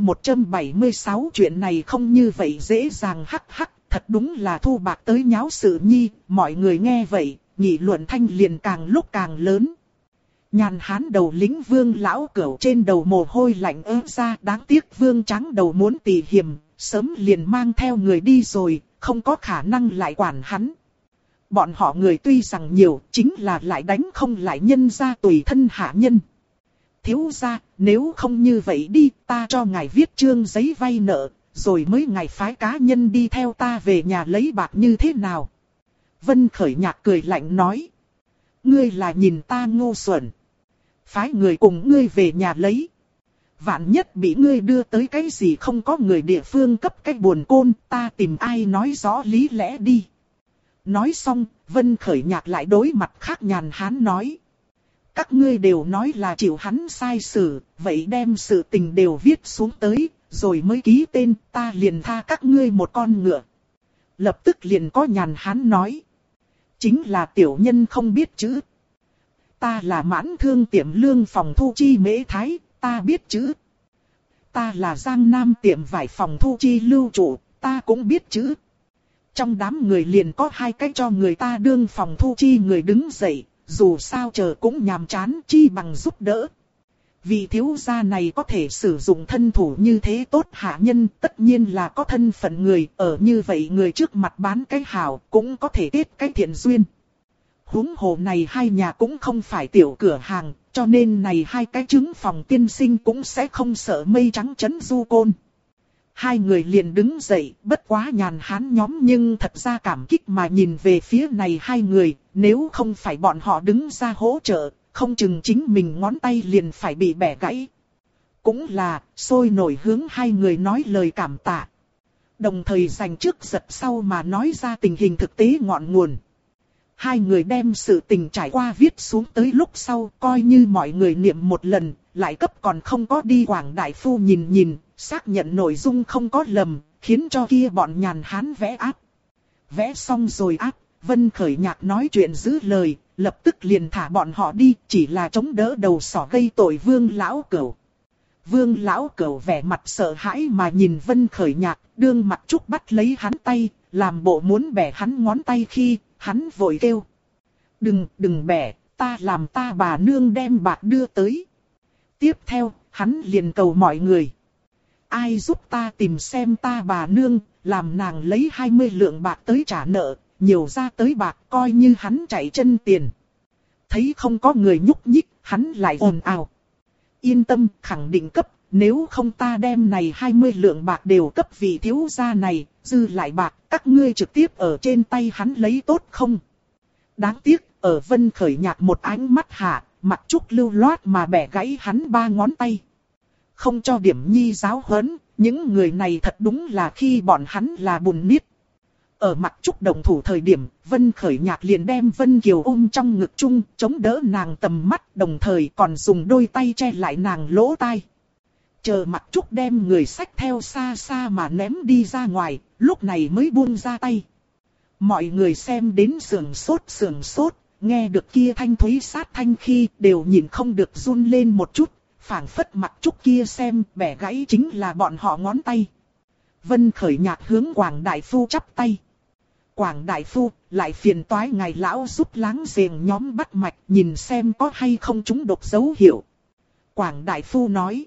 176 chuyện này không như vậy dễ dàng hắc hắc, thật đúng là thu bạc tới nháo sự nhi, mọi người nghe vậy, nghị luận thanh liền càng lúc càng lớn. Nhàn Hán đầu lính Vương lão cẩu trên đầu mồ hôi lạnh ướt ra, đáng tiếc Vương Tráng đầu muốn tỉ hiểm, sớm liền mang theo người đi rồi, không có khả năng lại quản hắn. Bọn họ người tuy rằng nhiều, chính là lại đánh không lại nhân ra tùy thân hạ nhân. Thiếu gia, nếu không như vậy đi, ta cho ngài viết chương giấy vay nợ, rồi mới ngài phái cá nhân đi theo ta về nhà lấy bạc như thế nào. Vân Khởi Nhạc cười lạnh nói. Ngươi là nhìn ta ngu xuẩn. Phái người cùng ngươi về nhà lấy. Vạn nhất bị ngươi đưa tới cái gì không có người địa phương cấp cái buồn côn, ta tìm ai nói rõ lý lẽ đi. Nói xong, Vân Khởi Nhạc lại đối mặt khác Nhàn Hán nói. Các ngươi đều nói là chịu hắn sai xử, vậy đem sự tình đều viết xuống tới, rồi mới ký tên, ta liền tha các ngươi một con ngựa. Lập tức liền có nhàn hán nói. Chính là tiểu nhân không biết chữ. Ta là Mãn Thương tiệm lương phòng thu chi Mễ Thái, ta biết chữ. Ta là Giang Nam tiệm vải phòng thu chi Lưu Trụ, ta cũng biết chữ. Trong đám người liền có hai cách cho người ta đương phòng thu chi người đứng dậy, dù sao chờ cũng nhàm chán chi bằng giúp đỡ. Vị thiếu gia này có thể sử dụng thân thủ như thế tốt hạ nhân, tất nhiên là có thân phận người, ở như vậy người trước mặt bán cái hảo cũng có thể kết cái thiện duyên. Huống hồ này hai nhà cũng không phải tiểu cửa hàng, cho nên này hai cái trứng phòng tiên sinh cũng sẽ không sợ mây trắng chấn du côn. Hai người liền đứng dậy, bất quá nhàn hán nhóm nhưng thật ra cảm kích mà nhìn về phía này hai người, nếu không phải bọn họ đứng ra hỗ trợ, không chừng chính mình ngón tay liền phải bị bẻ gãy. Cũng là, sôi nổi hướng hai người nói lời cảm tạ. Đồng thời dành trước giật sau mà nói ra tình hình thực tế ngọn nguồn. Hai người đem sự tình trải qua viết xuống tới lúc sau, coi như mọi người niệm một lần, lại cấp còn không có đi Quảng Đại Phu nhìn nhìn, xác nhận nội dung không có lầm, khiến cho kia bọn nhàn hán vẽ áp. Vẽ xong rồi áp, Vân Khởi Nhạc nói chuyện giữ lời, lập tức liền thả bọn họ đi, chỉ là chống đỡ đầu sỏ gây tội Vương Lão Cửu. Vương Lão Cửu vẻ mặt sợ hãi mà nhìn Vân Khởi Nhạc, đương Mặc Trúc bắt lấy hắn tay, làm bộ muốn bẻ hắn ngón tay khi, hắn vội kêu. Đừng bẻ, ta làm ta bà nương đem bạc đưa tới. Tiếp theo, hắn liền cầu mọi người. Ai giúp ta tìm xem ta bà nương, làm nàng lấy 20 lượng bạc tới trả nợ, nhiều ra tới bạc coi như hắn chạy chân tiền. Thấy không có người nhúc nhích, hắn lại ồn ào. Yên tâm, khẳng định cấp, nếu không ta đem này 20 lượng bạc đều cấp vị thiếu gia này, dư lại bạc, các ngươi trực tiếp ở trên tay hắn lấy tốt không? Đáng tiếc, ở Vân Khởi Nhạc một ánh mắt hạ, Mặc Trúc lưu loát mà bẻ gãy hắn 3 ngón tay. Không cho điểm nhi giáo huấn, những người này thật đúng là khi bọn hắn là bùn nít. Ở Mặc Trúc động thủ thời điểm, Vân Khởi Nhạc liền đem Vân Kiều ôm trong ngực chung, chống đỡ nàng tầm mắt, đồng thời còn dùng đôi tay che lại nàng lỗ tai. Chờ Mặc Trúc đem người xách theo xa xa mà ném đi ra ngoài, lúc này mới buông ra tay. Mọi người xem đến sườn sốt, nghe được kia thanh thúy sát thanh khi đều nhìn không được run lên một chút, phảng phất Mặc Trúc kia xem bẻ gãy chính là bọn họ ngón tay. Vân Khởi Nhạc hướng Quảng Đại Phu chắp tay. Quảng Đại Phu, lại phiền toái ngài lão giúp láng giềng nhóm bắt mạch nhìn xem có hay không trúng độc dấu hiệu. Quảng Đại Phu nói.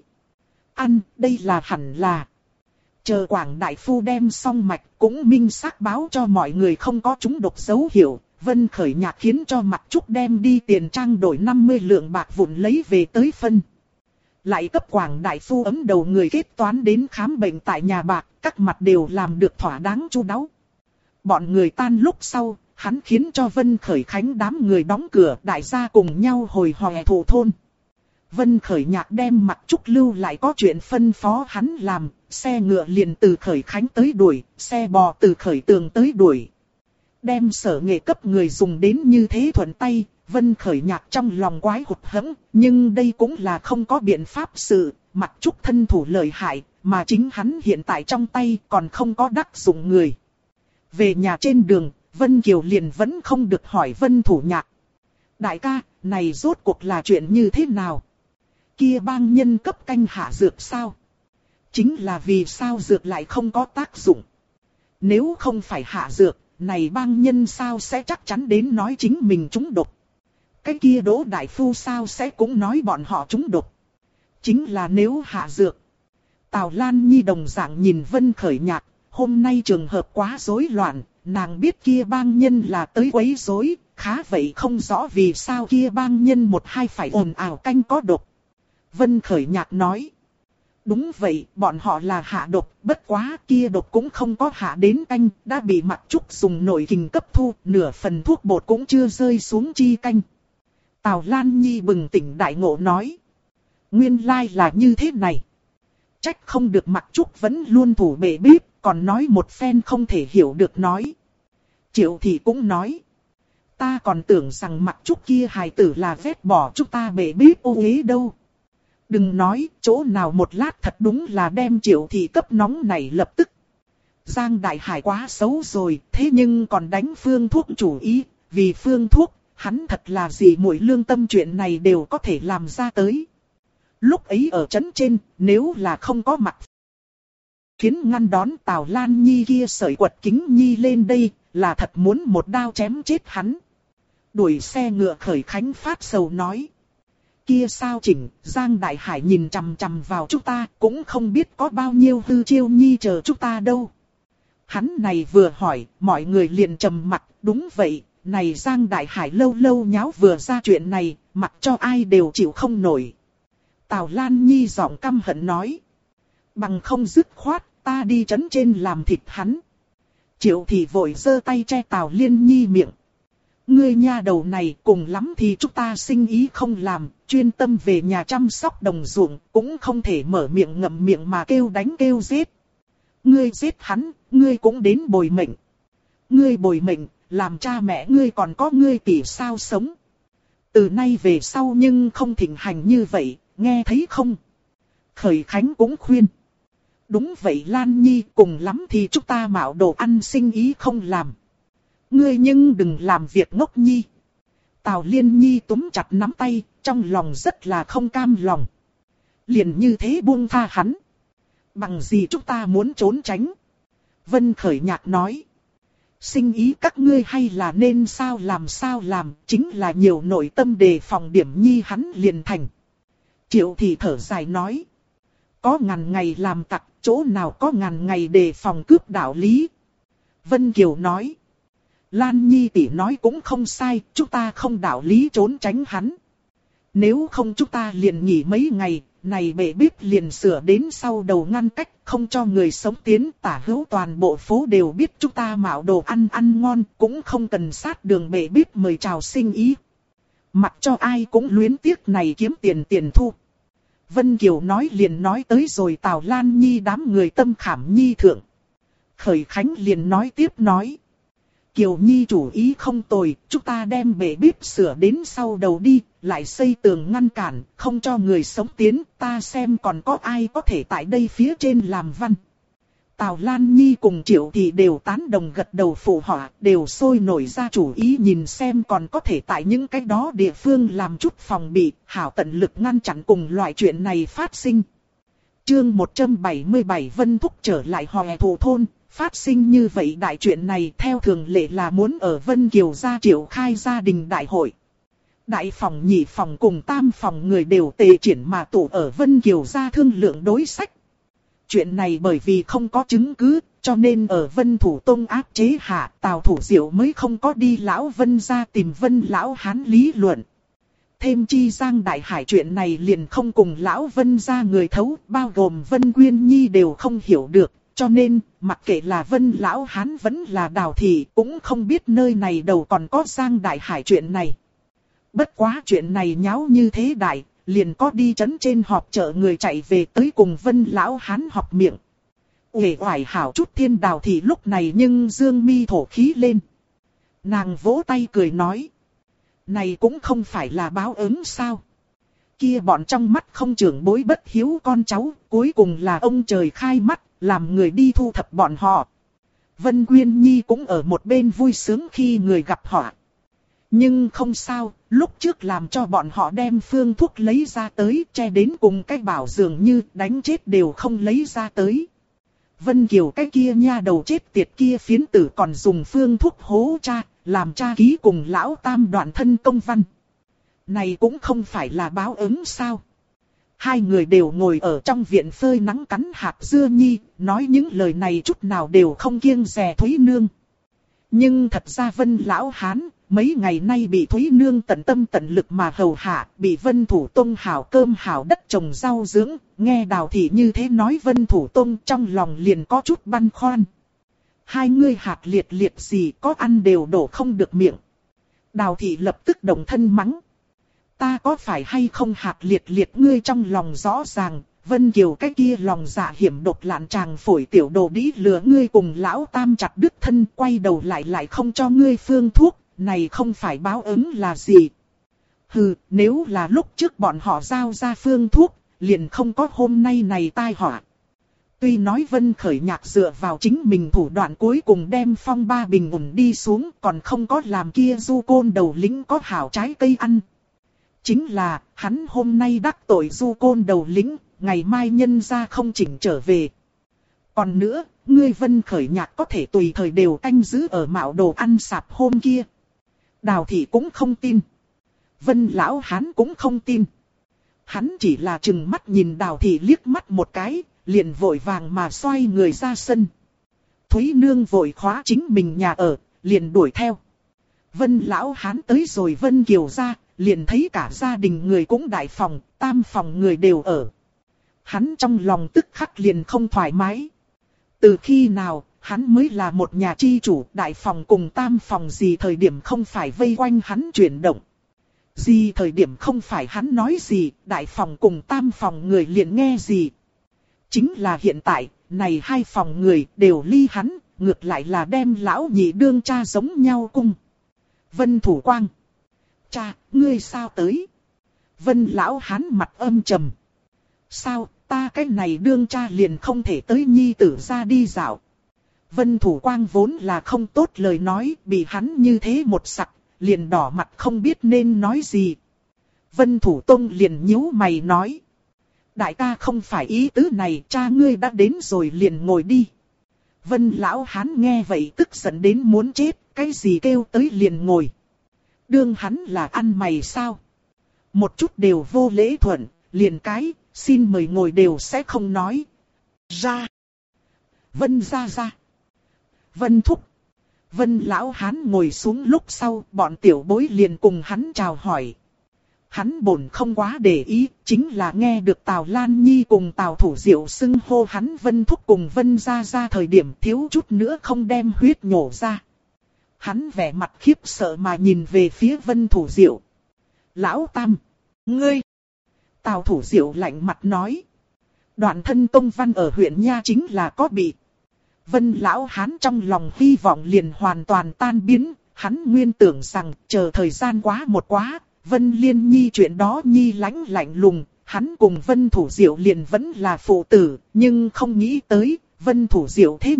Đây là hẳn là. Chờ Quảng Đại Phu đem xong mạch cũng minh xác báo cho mọi người không có trúng độc dấu hiệu. Vân Khởi Nhạc khiến cho Mặc Trúc đem đi tiền trang đổi 50 lượng bạc vụn lấy về tới phân. Lại cấp Quảng Đại Phu ấm đầu người kết toán đến khám bệnh tại nhà bạc, các mặt đều làm được thỏa đáng chu đáo. Bọn người tan lúc sau, hắn khiến cho Vân Khởi Khánh đám người đóng cửa đại gia cùng nhau hồi hòe thủ thôn. Vân Khởi Nhạc đem Mặc Trúc lưu lại có chuyện phân phó hắn làm, xe ngựa liền từ Khởi Khánh tới đuổi, xe bò từ Khởi Tường tới đuổi. Đem sở nghệ cấp người dùng đến như thế thuận tay, Vân Khởi Nhạc trong lòng quái hụt hẫng, nhưng đây cũng là không có biện pháp sự, Mặc Trúc thân thủ lợi hại, mà chính hắn hiện tại trong tay còn không có đắc dụng người. Về nhà trên đường, Vân Kiều liền vẫn không được hỏi Vân Thủ Nhạc. Đại ca, này rốt cuộc là chuyện như thế nào? Kia bang nhân cấp canh hạ dược sao? Chính là vì sao dược lại không có tác dụng? Nếu không phải hạ dược, này bang nhân sao sẽ chắc chắn đến nói chính mình trúng độc? Cái kia Đỗ Đại Phu sao sẽ cũng nói bọn họ trúng độc? Chính là nếu hạ dược. Tào Lan Nhi đồng dạng nhìn Vân Khởi Nhạc, hôm nay trường hợp quá rối loạn, nàng biết kia bang nhân là tới quấy rối, khá vậy không rõ vì sao kia bang nhân một hai phải ồn ào canh có độc. Vân Khởi Nhạc nói. Đúng vậy, bọn họ là hạ độc, bất quá kia độc cũng không có hạ đến canh, đã bị Mặc Trúc dùng nội kình cấp thu, nửa phần thuốc bột cũng chưa rơi xuống chi canh. Tào Lan Nhi bừng tỉnh đại ngộ nói. Nguyên lai là như thế này. Trách không được Mặc Trúc vẫn luôn thủ bệ bếp, còn nói một phen không thể hiểu được nói. Triệu Thị cũng nói. Ta còn tưởng rằng mặc trúc kia hài tử là vét bỏ chúng ta bể bếp ô uế đâu. Đừng nói, chỗ nào một lát thật đúng là đem Triệu Thị cấp nóng này lập tức. Giang Đại Hải quá xấu rồi, thế nhưng còn đánh Phương Thuốc chủ ý, vì Phương Thuốc, hắn thật là gì mỗi lương tâm chuyện này đều có thể làm ra tới. Lúc ấy ở trấn trên, nếu là không có mặt Kiến ngăn đón Tào Lan Nhi kia sởi quật kính nhi lên đây, là thật muốn một đao chém chết hắn. Đuổi xe ngựa Khởi Khánh phát sầu nói. Kia sao chỉnh, Giang Đại Hải nhìn chằm chằm vào chúng ta, cũng không biết có bao nhiêu hư chiêu nhi chờ chúng ta đâu. Hắn này vừa hỏi, mọi người liền trầm mặt, đúng vậy, này Giang Đại Hải lâu lâu nháo vừa ra chuyện này, mặc cho ai đều chịu không nổi. Tào Lan Nhi giọng căm hận nói. Bằng không dứt khoát, ta đi trấn trên làm thịt hắn. Triệu Thị vội giơ tay che Tào Liên Nhi miệng. Ngươi nha đầu này cùng lắm thì chúng ta sinh ý không làm, chuyên tâm về nhà chăm sóc đồng ruộng, cũng không thể mở miệng ngậm miệng mà kêu đánh kêu giết. Ngươi giết hắn, ngươi cũng đến bồi mệnh. Ngươi bồi mệnh, làm cha mẹ ngươi còn có ngươi tỷ sao sống. Từ nay về sau nhưng không thịnh hành như vậy, nghe thấy không? Khởi Khánh cũng khuyên. Đúng vậy Lan Nhi, cùng lắm thì chúng ta mạo đồ ăn sinh ý không làm. Ngươi nhưng đừng làm việc ngốc nhi. Tào Liên Nhi túm chặt nắm tay, trong lòng rất là không cam lòng. Liền như thế buông tha hắn. Bằng gì chúng ta muốn trốn tránh? Vân Khởi nhạc nói. Sinh ý các ngươi hay là nên sao làm, chính là nhiều nội tâm đề phòng điểm nhi hắn liền thành. Triệu Thị thở dài nói. Có ngàn ngày làm tặc, chỗ nào có ngàn ngày đề phòng cướp đạo lý. Vân Kiều nói. Lan Nhi tỷ nói cũng không sai, chúng ta không đạo lý trốn tránh hắn. Nếu không chúng ta liền nghỉ mấy ngày, này bệ bếp liền sửa đến sau đầu ngăn cách, không cho người sống tiến, tả hữu toàn bộ phố đều biết chúng ta mạo đồ ăn ngon, cũng không cần sát đường bệ bếp mời chào sinh ý. Mặc cho ai cũng luyến tiếc này kiếm tiền thu. Vân Kiều nói liền nói tới rồi Tào Lan Nhi đám người tâm khảm nhi thượng. Khởi Khánh liền nói tiếp nói. Kiều Nhi chủ ý không tồi, chúng ta đem bể bếp sửa đến sau đầu đi, lại xây tường ngăn cản, không cho người sống tiến, ta xem còn có ai có thể tại đây phía trên làm văn. Tào Lan Nhi cùng Triệu Thị đều tán đồng gật đầu phụ họa, đều sôi nổi ra chủ ý nhìn xem còn có thể tại những cái đó địa phương làm chút phòng bị, hảo tận lực ngăn chặn cùng loại chuyện này phát sinh. Chương 177 Vân Thúc trở lại Hòe Thổ thôn. Phát sinh như vậy đại chuyện này theo thường lệ là muốn ở Vân Kiều gia triệu khai gia đình đại hội. Đại phòng nhị phòng cùng tam phòng người đều tề triển mà tụ ở Vân Kiều gia thương lượng đối sách. Chuyện này bởi vì không có chứng cứ, cho nên ở Vân Thủ Tông áp chế hạ, Tào Thủ Diệu mới không có đi lão Vân gia tìm Vân lão hán lý luận. Thêm chi Giang Đại Hải chuyện này liền không cùng lão Vân gia người thấu, bao gồm Vân Quyên Nhi đều không hiểu được. Cho nên, mặc kệ là Vân Lão Hán vẫn là Đào Thị, cũng không biết nơi này đầu còn có Giang Đại Hải chuyện này. Bất quá chuyện này nháo như thế đại, liền có đi trấn trên họp chợ người chạy về tới cùng Vân Lão Hán họp miệng. Uể oải hảo chút thiên Đào Thị lúc này nhưng dương mi thổ khí lên. Nàng vỗ tay cười nói. Này cũng không phải là báo ứng sao. Kia bọn trong mắt không trưởng bối bất hiếu con cháu, cuối cùng là ông trời khai mắt. Làm người đi thu thập bọn họ. Vân Quyên Nhi cũng ở một bên vui sướng khi người gặp họ. Nhưng không sao, lúc trước làm cho bọn họ đem phương thuốc lấy ra tới, che đến cùng cái bảo dường như đánh chết đều không lấy ra tới. Vân Kiều cái kia nha đầu chết tiệt kia phiến tử còn dùng phương thuốc hố cha, làm cha ký cùng lão tam đoạn thân công văn. Này cũng không phải là báo ứng sao. Hai người đều ngồi ở trong viện phơi nắng cắn hạt dưa nhi, nói những lời này chút nào đều không kiêng dè Thúy Nương. Nhưng thật ra Vân Lão Hán, mấy ngày nay bị Thúy Nương tận tâm tận lực mà hầu hạ, bị Vân Thủ Tông hảo cơm hảo đất trồng rau dưỡng, nghe Đào Thị như thế nói Vân Thủ Tông trong lòng liền có chút băn khoăn. Hai ngươi hạt liệt liệt gì có ăn đều đổ không được miệng. Đào Thị lập tức đồng thân mắng. Ta có phải hay không hạt liệt liệt ngươi trong lòng rõ ràng, Vân Kiều cái kia lòng dạ hiểm độc lạn tràng phổi tiểu đồ đĩ lừa ngươi cùng lão tam chặt đứt thân quay đầu lại không cho ngươi phương thuốc, này không phải báo ứng là gì? Hừ, nếu là lúc trước bọn họ giao ra phương thuốc, liền không có hôm nay này tai họa. Tuy nói Vân Khởi Nhạc dựa vào chính mình thủ đoạn cuối cùng đem phong ba bình ổn đi xuống, còn không có làm kia du côn đầu lĩnh có hảo trái cây ăn. Chính là, hắn hôm nay đắc tội du côn đầu lĩnh, ngày mai nhân ra không chỉnh trở về. Còn nữa, ngươi Vân Khởi Nhạc có thể tùy thời đều canh giữ ở mạo đồ ăn sạp hôm kia. Đào thị cũng không tin. Vân lão hán cũng không tin. Hắn chỉ là trừng mắt nhìn Đào thị liếc mắt một cái, liền vội vàng mà xoay người ra sân. Thúy Nương vội khóa chính mình nhà ở, liền đuổi theo. Vân lão hán tới rồi Vân Kiều ra, liền thấy cả gia đình người cũng đại phòng, tam phòng người đều ở. Hắn trong lòng tức khắc liền không thoải mái. Từ khi nào, hắn mới là một nhà chi chủ, đại phòng cùng tam phòng gì thời điểm không phải vây quanh hắn chuyển động. Gì thời điểm không phải hắn nói gì, đại phòng cùng tam phòng người liền nghe gì. Chính là hiện tại, này hai phòng người đều ly hắn, ngược lại là đem lão nhị đương cha giống nhau cung. Vân Thủ Quang. Cha, ngươi sao tới? Vân lão hán mặt âm trầm. Sao, ta cái này đương cha liền không thể tới nhi tử ra đi dạo. Vân Thủ Quang vốn là không tốt lời nói, bị hắn như thế một sặc, liền đỏ mặt không biết nên nói gì. Vân Thủ Tông liền nhíu mày nói. Đại ca không phải ý tứ này, cha ngươi đã đến rồi liền ngồi đi. Vân lão hán nghe vậy tức giận đến muốn chết, cái gì kêu tới liền ngồi. Đương hắn là ăn mày sao? Một chút đều vô lễ thuận, liền cái, xin mời ngồi đều sẽ không nói. Ra. Vân ra ra. Vân thúc. Vân lão hán ngồi xuống lúc sau, bọn tiểu bối liền cùng hắn chào hỏi. Hắn bổn không quá để ý, chính là nghe được Tào Lan Nhi cùng Tào Thủ Diệu xưng hô hắn Vân thúc cùng Vân ra ra thời điểm thiếu chút nữa không đem huyết nhổ ra. Hắn vẻ mặt khiếp sợ mà nhìn về phía Vân Thủ Diệu. Lão Tam, ngươi. Tào Thủ Diệu lạnh mặt nói. Đoạn thân công văn ở huyện Nha chính là có bị. Vân lão hán trong lòng hy vọng liền hoàn toàn tan biến. Hắn nguyên tưởng rằng chờ thời gian quá một quá. Vân Liên Nhi chuyện đó Nhi lạnh lùng. Hắn cùng Vân Thủ Diệu liền vẫn là phụ tử. Nhưng không nghĩ tới Vân Thủ Diệu thế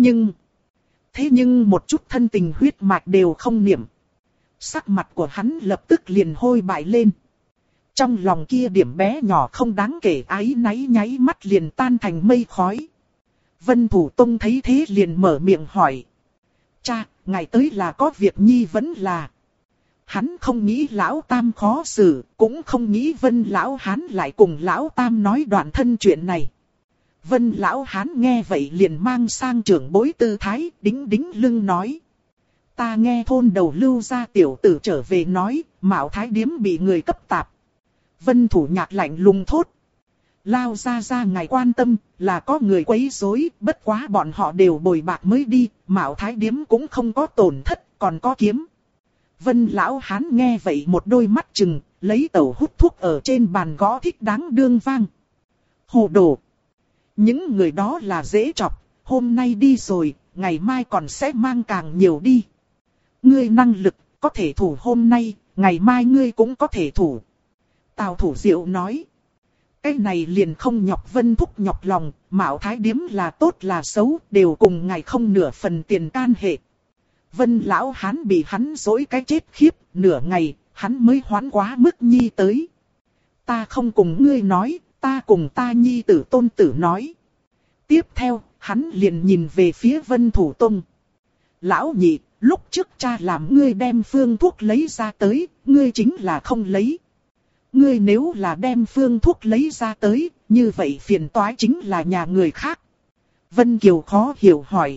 nhưng một chút thân tình huyết mạch đều không niệm. Sắc mặt của hắn lập tức liền hôi bại lên. Trong lòng kia điểm bé nhỏ không đáng kể áy náy nháy mắt liền tan thành mây khói. Vân Thủ Tông thấy thế liền mở miệng hỏi. Cha, ngài tới là có việc Nhi vẫn là. Hắn không nghĩ lão Tam khó xử, cũng không nghĩ Vân lão hán lại cùng lão Tam nói đoạn thân chuyện này. Vân lão hán nghe vậy liền mang sang trưởng bối tư thái, đính lưng nói. Ta nghe thôn đầu lưu ra tiểu tử trở về nói, Mạo Thái Điếm bị người cấp tạp. Vân Thủ Nhạc lạnh lùng thốt. Lao ra ngài quan tâm, là có người quấy rối, bất quá bọn họ đều bồi bạc mới đi, Mạo Thái Điếm cũng không có tổn thất, còn có kiếm. Vân lão hán nghe vậy một đôi mắt chừng, lấy tẩu hút thuốc ở trên bàn gõ thích đáng đương vang. Hồ đồ. Những người đó là dễ chọc, hôm nay đi rồi, ngày mai còn sẽ mang càng nhiều đi. Ngươi năng lực, có thể thủ hôm nay, ngày mai ngươi cũng có thể thủ. Tào Thủ Diệu nói. Cái này liền không nhọc Vân thúc nhọc lòng, Mạo Thái Điếm là tốt là xấu, đều cùng ngài không nửa phần tiền can hệ. Vân lão hán bị hắn dối cái chết khiếp, nửa ngày, hắn mới hoán quá mức Nhi tới. Ta không cùng ngươi nói, ta cùng ta Nhi tử tôn tử nói. Tiếp theo, hắn liền nhìn về phía Vân Thủ Tông. Lão nhị, lúc trước cha làm ngươi đem phương thuốc lấy ra tới, ngươi chính là không lấy. Ngươi nếu là đem phương thuốc lấy ra tới, như vậy phiền toái chính là nhà người khác. Vân Kiều khó hiểu hỏi.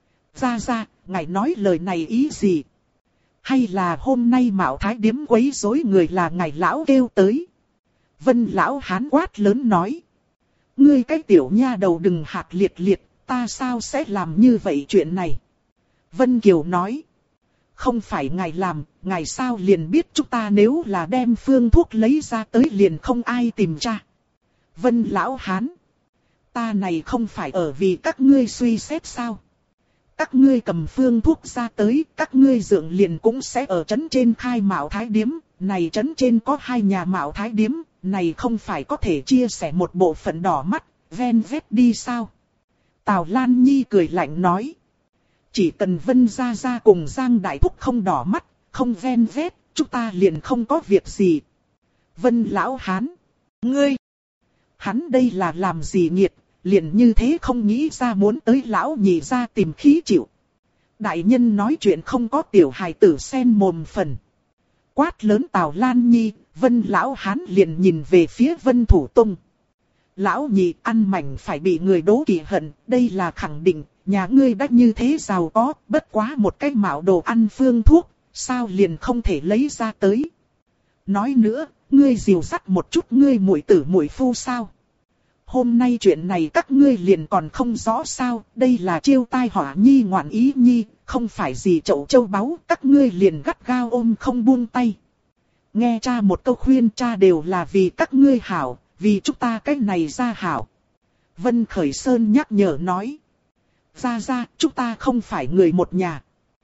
Ra, ngài nói lời này ý gì? Hay là hôm nay Mạo Thái Điếm quấy rối người là ngài lão kêu tới? Vân lão hán quát lớn nói. Ngươi cái tiểu nha đầu đừng hạt liệt, ta sao sẽ làm như vậy chuyện này? Vân Kiều nói. Không phải ngài làm, ngài sao liền biết chúng ta nếu là đem phương thuốc lấy ra tới liền không ai tìm ra. Vân lão hán. Ta này không phải ở vì các ngươi suy xét sao? các ngươi cầm phương thuốc ra tới, các ngươi dượng liền cũng sẽ ở trấn trên khai mạo thái điếm. Này trấn trên có 2 nhà mạo thái điếm, này không phải có thể chia sẻ một bộ phận đỏ mắt, ven vét đi sao? Tào Lan Nhi cười lạnh nói. Chỉ cần Vân Gia Gia cùng Giang Đại Thúc không đỏ mắt, không ven vét, chúng ta liền không có việc gì. Vân Lão Hán, ngươi, hắn đây là làm gì nghiệt, liền như thế không nghĩ ra muốn tới Lão Nhị ra tìm khí chịu. Đại nhân nói chuyện không có tiểu hài tử xen mồm phần. Quát lớn Tào Lan Nhi, Vân Lão Hán liền nhìn về phía Vân Thủ Tông. Lão Nhị ăn mảnh phải bị người đố kỵ hận, đây là khẳng định, nhà ngươi đã như thế giàu có, bất quá một cái mạo đồ ăn phương thuốc, sao liền không thể lấy ra tới. Nói nữa, ngươi dìu dắt một chút ngươi muội tử muội phu sao? Hôm nay chuyện này các ngươi liền còn không rõ sao, đây là chiêu tai họa nhi ngoạn ý nhi, không phải gì chậu châu báu, các ngươi liền gắt gao ôm không buông tay. Nghe cha một câu khuyên, cha đều là vì các ngươi hảo, vì chúng ta cái này ra hảo. Vân Khởi Sơn nhắc nhở nói. Ra, chúng ta không phải người một nhà.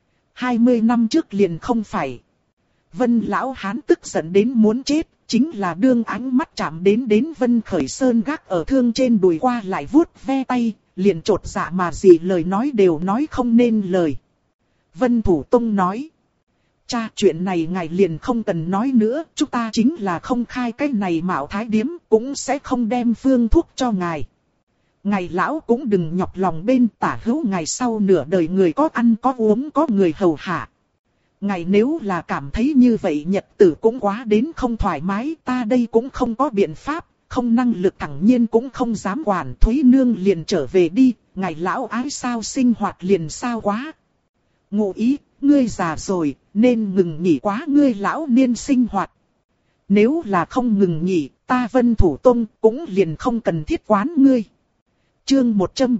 20 năm trước liền không phải. Vân Lão Hán tức giận đến muốn chết, chính là đương ánh mắt chạm đến Vân Khởi Sơn gác ở thương trên đùi qua lại vuốt ve tay, liền trột dạ mà gì lời nói đều nói không nên lời. Vân Thủ Tông nói. Cha, chuyện này ngài liền không cần nói nữa, chúng ta chính là không khai cái này mạo thái điếm, cũng sẽ không đem phương thuốc cho ngài. Ngài lão cũng đừng nhọc lòng bên, tả hữu ngài sau nửa đời người có ăn có uống có người hầu hạ. Ngài nếu là cảm thấy như vậy nhật tử cũng quá đến không thoải mái, ta đây cũng không có biện pháp, không năng lực thẳng nhiên cũng không dám quản. Thúy Nương liền trở về đi, ngài lão ái sao sinh hoạt liền sao quá. Ngụ ý, ngươi già rồi, nên ngừng nghỉ quá ngươi lão niên sinh hoạt. Nếu là không ngừng nghỉ, ta Vân Thủ Tông cũng liền không cần thiết quán ngươi. Chương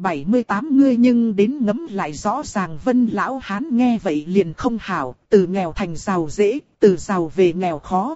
178 ngươi nhưng đến ngấm lại rõ ràng. Vân Lão Hán nghe vậy liền không hảo, từ nghèo thành giàu dễ, từ giàu về nghèo khó.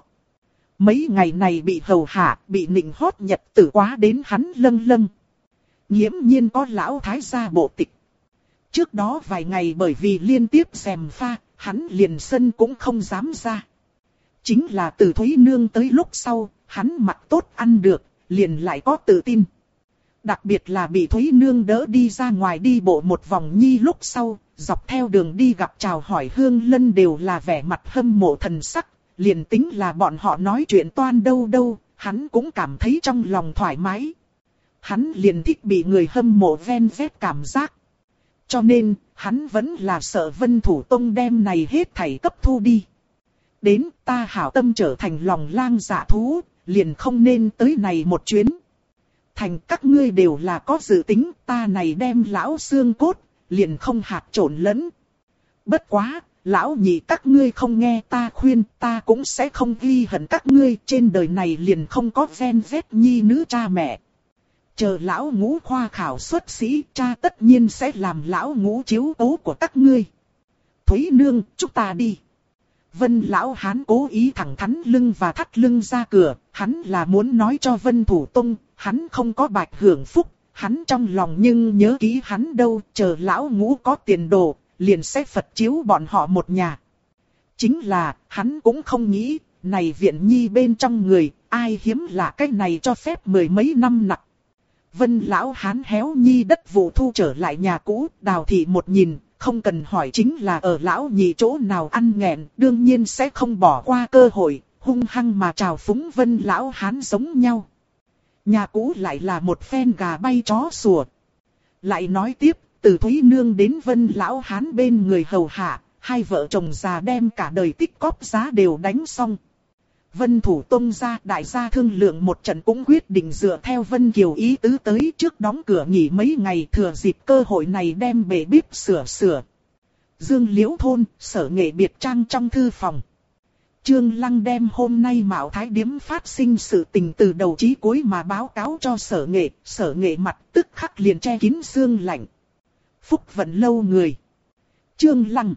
Mấy ngày này bị hầu hạ, bị nịnh hót nhật tử quá đến hắn lâng lâng. Nghiễm nhiên có lão thái gia bộ tịch. Trước đó vài ngày bởi vì liên tiếp xèm pha, hắn liền sân cũng không dám ra. Chính là từ Thúy Nương tới lúc sau, hắn mặc tốt ăn được, liền lại có tự tin. Đặc biệt là bị Thúy Nương đỡ đi ra ngoài đi bộ một vòng nhi lúc sau, dọc theo đường đi gặp chào hỏi Hương Lân đều là vẻ mặt hâm mộ thần sắc, liền tính là bọn họ nói chuyện toan đâu, hắn cũng cảm thấy trong lòng thoải mái. Hắn liền thích bị người hâm mộ ven vét cảm giác. Cho nên, hắn vẫn là sợ Vân Thủ Tông đem này hết thảy cấp thu đi. Đến ta hảo tâm trở thành lòng lang dạ thú, liền không nên tới này một chuyến. Thành các ngươi đều là có dự tính, ta này đem lão xương cốt, liền không hạt trộn lẫn. Bất quá, lão nhị các ngươi không nghe ta khuyên, ta cũng sẽ không ghi hận các ngươi, trên đời này liền không có ven vét nhi nữ cha mẹ. Chờ lão ngũ khoa khảo xuất sĩ, cha tất nhiên sẽ làm lão ngũ chiếu cố của các ngươi. Thúy Nương, chúng ta đi. Vân Lão Hán cố ý thẳng thắn lưng và thắt lưng ra cửa, hắn là muốn nói cho Vân Thủ Tông, hắn không có bạch hưởng phúc, hắn trong lòng nhưng nhớ kỹ hắn đâu, chờ lão ngũ có tiền đồ, liền sẽ Phật chiếu bọn họ một nhà. Chính là, hắn cũng không nghĩ, này viện nhi bên trong người, ai hiếm lạ cái này cho phép 10 mấy năm nặng. Vân Lão Hán héo nhi đất vụ thu trở lại nhà cũ, Đào thị một nhìn, không cần hỏi chính là ở lão nhị chỗ nào ăn nghẹn, đương nhiên sẽ không bỏ qua cơ hội, hung hăng mà trào phúng Vân Lão Hán giống nhau. Nhà cũ lại là một phen gà bay chó sủa. Lại nói tiếp, từ Thúy Nương đến Vân Lão Hán bên người hầu hạ, hai vợ chồng già đem cả đời tích cóp giá đều đánh xong. Vân Thủ Tông ra, đại gia thương lượng một trận cũng quyết định dựa theo Vân Kiều ý tứ tới trước đóng cửa nghỉ mấy ngày, thừa dịp cơ hội này đem bể bếp sửa. Dương Liễu thôn, Sở Nghệ biệt trang trong thư phòng. Trương Lăng đem hôm nay Mạo Thái Điếm phát sinh sự tình từ đầu chí cuối mà báo cáo cho Sở Nghệ mặt tức khắc liền che kín xương lạnh. Phúc Vận Lâu người. Trương Lăng.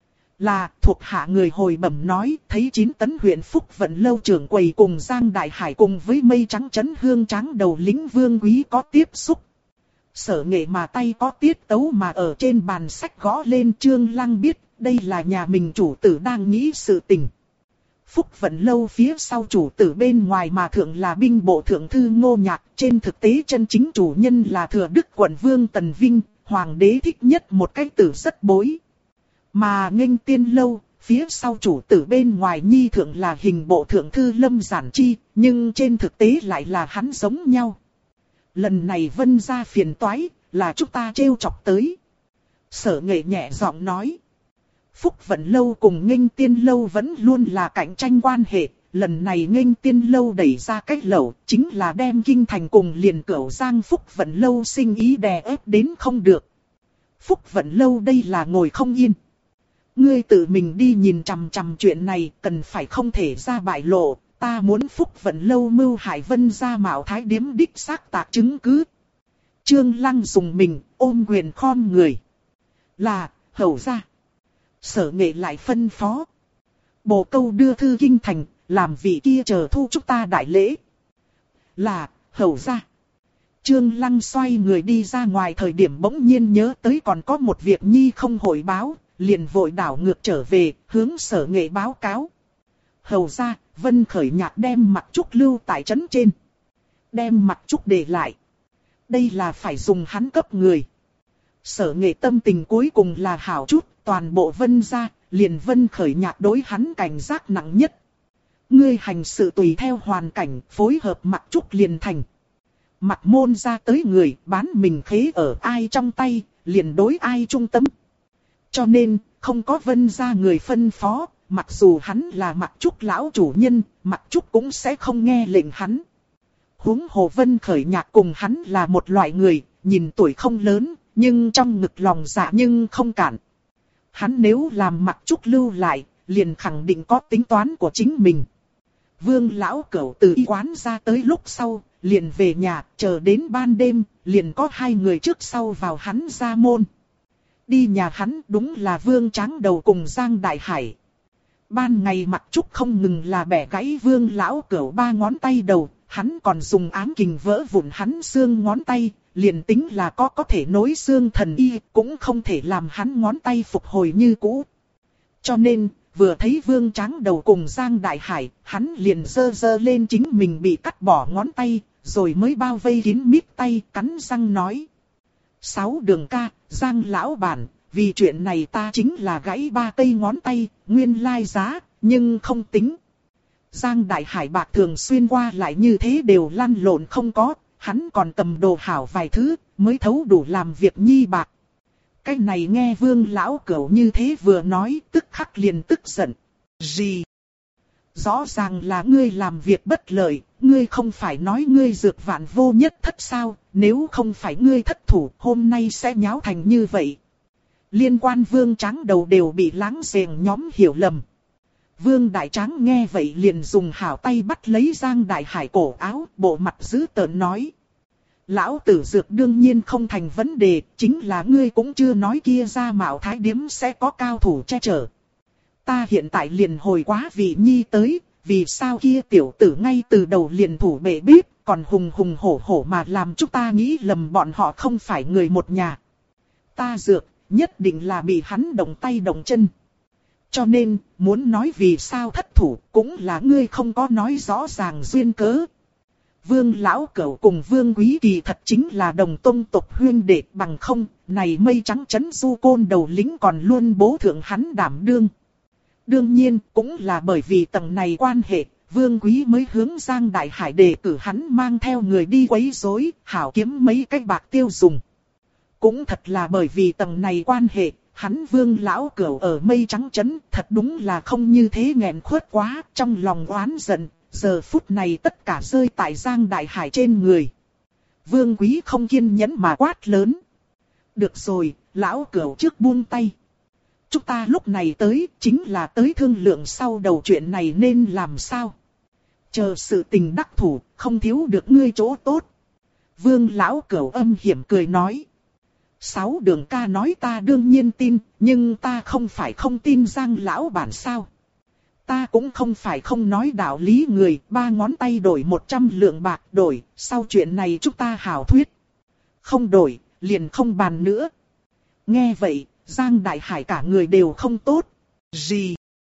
Là thuộc hạ người hồi bẩm nói, thấy 9 tấn huyện Phúc Vận Lâu trưởng quầy cùng Giang Đại Hải cùng với Mây Trắng Trấn Hương Tráng đầu lính Vương Quý có tiếp xúc. Sở Nghệ mà tay có tiết tấu mà ở trên bàn sách gõ lên. Trương Lăng biết đây là nhà mình chủ tử đang nghĩ sự tình. Phúc Vận Lâu phía sau chủ tử bên ngoài mà thượng là binh bộ thượng thư Ngô Nhạc. Trên thực tế chân chính chủ nhân là Thừa Đức quận vương Tần Vinh, hoàng đế thích nhất một cái tử rất bối. Mà Nghênh Tiên Lâu, phía sau chủ tử bên ngoài nhi thượng là hình bộ thượng thư Lâm Giản Chi, nhưng trên thực tế lại là hắn giống nhau. Lần này Vân gia phiền toái, là chúng ta trêu chọc tới. Sở Nghệ nhẹ giọng nói. Phúc Vận Lâu cùng Nghênh Tiên Lâu vẫn luôn là cạnh tranh quan hệ. Lần này Nghênh Tiên Lâu đẩy ra cách lẩu, chính là đem Kinh Thành cùng liền Cửu Giang Phúc Vận Lâu sinh ý đè ép đến không được. Phúc Vận Lâu đây là ngồi không yên. Ngươi tự mình đi nhìn chằm chằm chuyện này, cần phải không thể ra bại lộ. Ta muốn Phúc Vận Lâu mưu hại Vân gia Mạo Thái Điếm đích xác tạc chứng cứ. Trương Lăng dùng mình, ôm quyền khom người. Là, hầu gia. Sở Nghệ lại phân phó. Bồ Câu đưa thư Kinh Thành, làm vị kia chờ thu chúng ta đại lễ. Là, hầu gia. Trương Lăng xoay người đi ra ngoài thời điểm bỗng nhiên nhớ tới còn có một việc nhi không hội báo, liền vội đảo ngược trở về, hướng Sở Nghệ báo cáo. Hầu gia, Vân Khởi Nhạc đem Mặc Trúc lưu tại trấn trên. Đem Mặc Trúc để lại. Đây là phải dùng hắn cấp người. Sở Nghệ tâm tình cuối cùng là hảo chút, toàn bộ Vân gia, liền Vân Khởi Nhạc đối hắn cảnh giác nặng nhất. Ngươi hành sự tùy theo hoàn cảnh, phối hợp Mặc Trúc liền thành. Mặc môn ra tới người, bán mình khế ở ai trong tay, liền đối ai trung tâm. Cho nên, không có Vân gia người phân phó, mặc dù hắn là Mặc Trúc lão chủ nhân, Mặc Trúc cũng sẽ không nghe lệnh hắn. Huống hồ Vân Khởi Nhạc cùng hắn là một loại người, nhìn tuổi không lớn, nhưng trong ngực lòng dạ nhưng không cản. Hắn nếu làm Mặc Trúc lưu lại, liền khẳng định có tính toán của chính mình. Vương lão cẩu từ y quán ra tới lúc sau, liền về nhà, chờ đến ban đêm, liền có hai người trước sau vào hắn ra môn. Đi nhà hắn đúng là Vương Tráng Đầu cùng Giang Đại Hải. Ban ngày Mặc Trúc không ngừng là bẻ gãy Vương lão cẩu 3 ngón tay đầu, hắn còn dùng ám kình vỡ vụn hắn xương ngón tay, liền tính là có thể nối xương thần y, cũng không thể làm hắn ngón tay phục hồi như cũ. Cho nên, vừa thấy Vương Tráng Đầu cùng Giang Đại Hải, hắn liền giơ lên chính mình bị cắt bỏ ngón tay, rồi mới bao vây kín mít tay, cắn răng nói. 6 Đường ca, Giang lão bản, vì chuyện này ta chính là gãy 3 cây ngón tay, nguyên lai giá, nhưng không tính. Giang Đại Hải bạc thường xuyên qua lại như thế đều lăn lộn không có, hắn còn cầm đồ hảo vài thứ, mới thấu đủ làm việc nhi bạc. Cái này nghe Vương lão cẩu như thế vừa nói, tức khắc liền tức giận. Gì? Rõ ràng là ngươi làm việc bất lợi, ngươi không phải nói ngươi dược vạn vô nhất thất sao, nếu không phải ngươi thất thủ, hôm nay sẽ nháo thành như vậy. Liên quan Vương Tráng Đầu đều bị láng giềng nhóm hiểu lầm. Vương Đại Tráng nghe vậy liền dùng hảo tay bắt lấy Giang Đại Hải cổ áo, bộ mặt dữ tợn nói. Lão tử dược đương nhiên không thành vấn đề, chính là ngươi cũng chưa nói kia ra Mạo Thái Điếm sẽ có cao thủ che chở. Ta hiện tại liền hồi quá vị nhi tới, vì sao kia tiểu tử ngay từ đầu liền thủ bệ bếp, còn hùng hổ mà làm chúng ta nghĩ lầm bọn họ không phải người một nhà. Ta dược, nhất định là bị hắn động tay động chân. Cho nên, muốn nói vì sao thất thủ, cũng là ngươi không có nói rõ ràng duyên cớ. Vương lão cẩu cùng Vương Quý kỳ thật chính là đồng tông tộc huyên đệ, bằng không, này mây trắng chấn du côn đầu lính còn luôn bố thượng hắn đảm đương. Đương nhiên, cũng là bởi vì tầng này quan hệ, Vương Quý mới hướng Giang Đại Hải đề cử hắn mang theo người đi quấy rối, hảo kiếm mấy cái bạc tiêu dùng. Cũng thật là bởi vì tầng này quan hệ, hắn Vương lão cẩu ở mây trắng chấn, thật đúng là không như thế nghẹn khuất quá, trong lòng oán giận, giờ phút này tất cả rơi tại Giang Đại Hải trên người. Vương Quý không kiên nhẫn mà quát lớn. Được rồi, lão cẩu trước buông tay. Chúng ta lúc này tới, chính là tới thương lượng sau đầu chuyện này nên làm sao. Chờ sự tình đắc thủ, không thiếu được ngươi chỗ tốt. Vương lão cẩu âm hiểm cười nói. 6 Đường ca nói ta đương nhiên tin, nhưng ta không phải không tin Giang lão bản sao. Ta cũng không phải không nói đạo lý người, 3 ngón tay đổi 100 lượng bạc đổi, sau chuyện này chúng ta hảo thuyết. Không đổi, liền không bàn nữa. Nghe vậy, Giang Đại Hải cả người đều không tốt. Gì?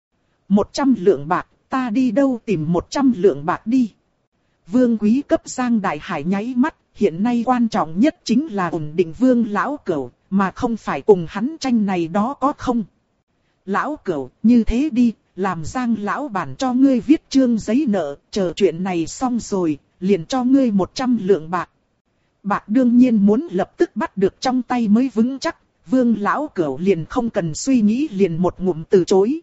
100 lượng bạc, ta đi đâu tìm 100 lượng bạc đi. Vương Quý cấp Giang Đại Hải nháy mắt, hiện nay quan trọng nhất chính là ổn định Vương lão cẩu, mà không phải cùng hắn tranh này đó có không. Lão cẩu, như thế đi, làm Giang lão bản cho ngươi viết chương giấy nợ, chờ chuyện này xong rồi, liền cho ngươi 100 lượng bạc. Bạc đương nhiên muốn lập tức bắt được trong tay mới vững chắc, Vương lão cẩu liền không cần suy nghĩ liền một ngụm từ chối.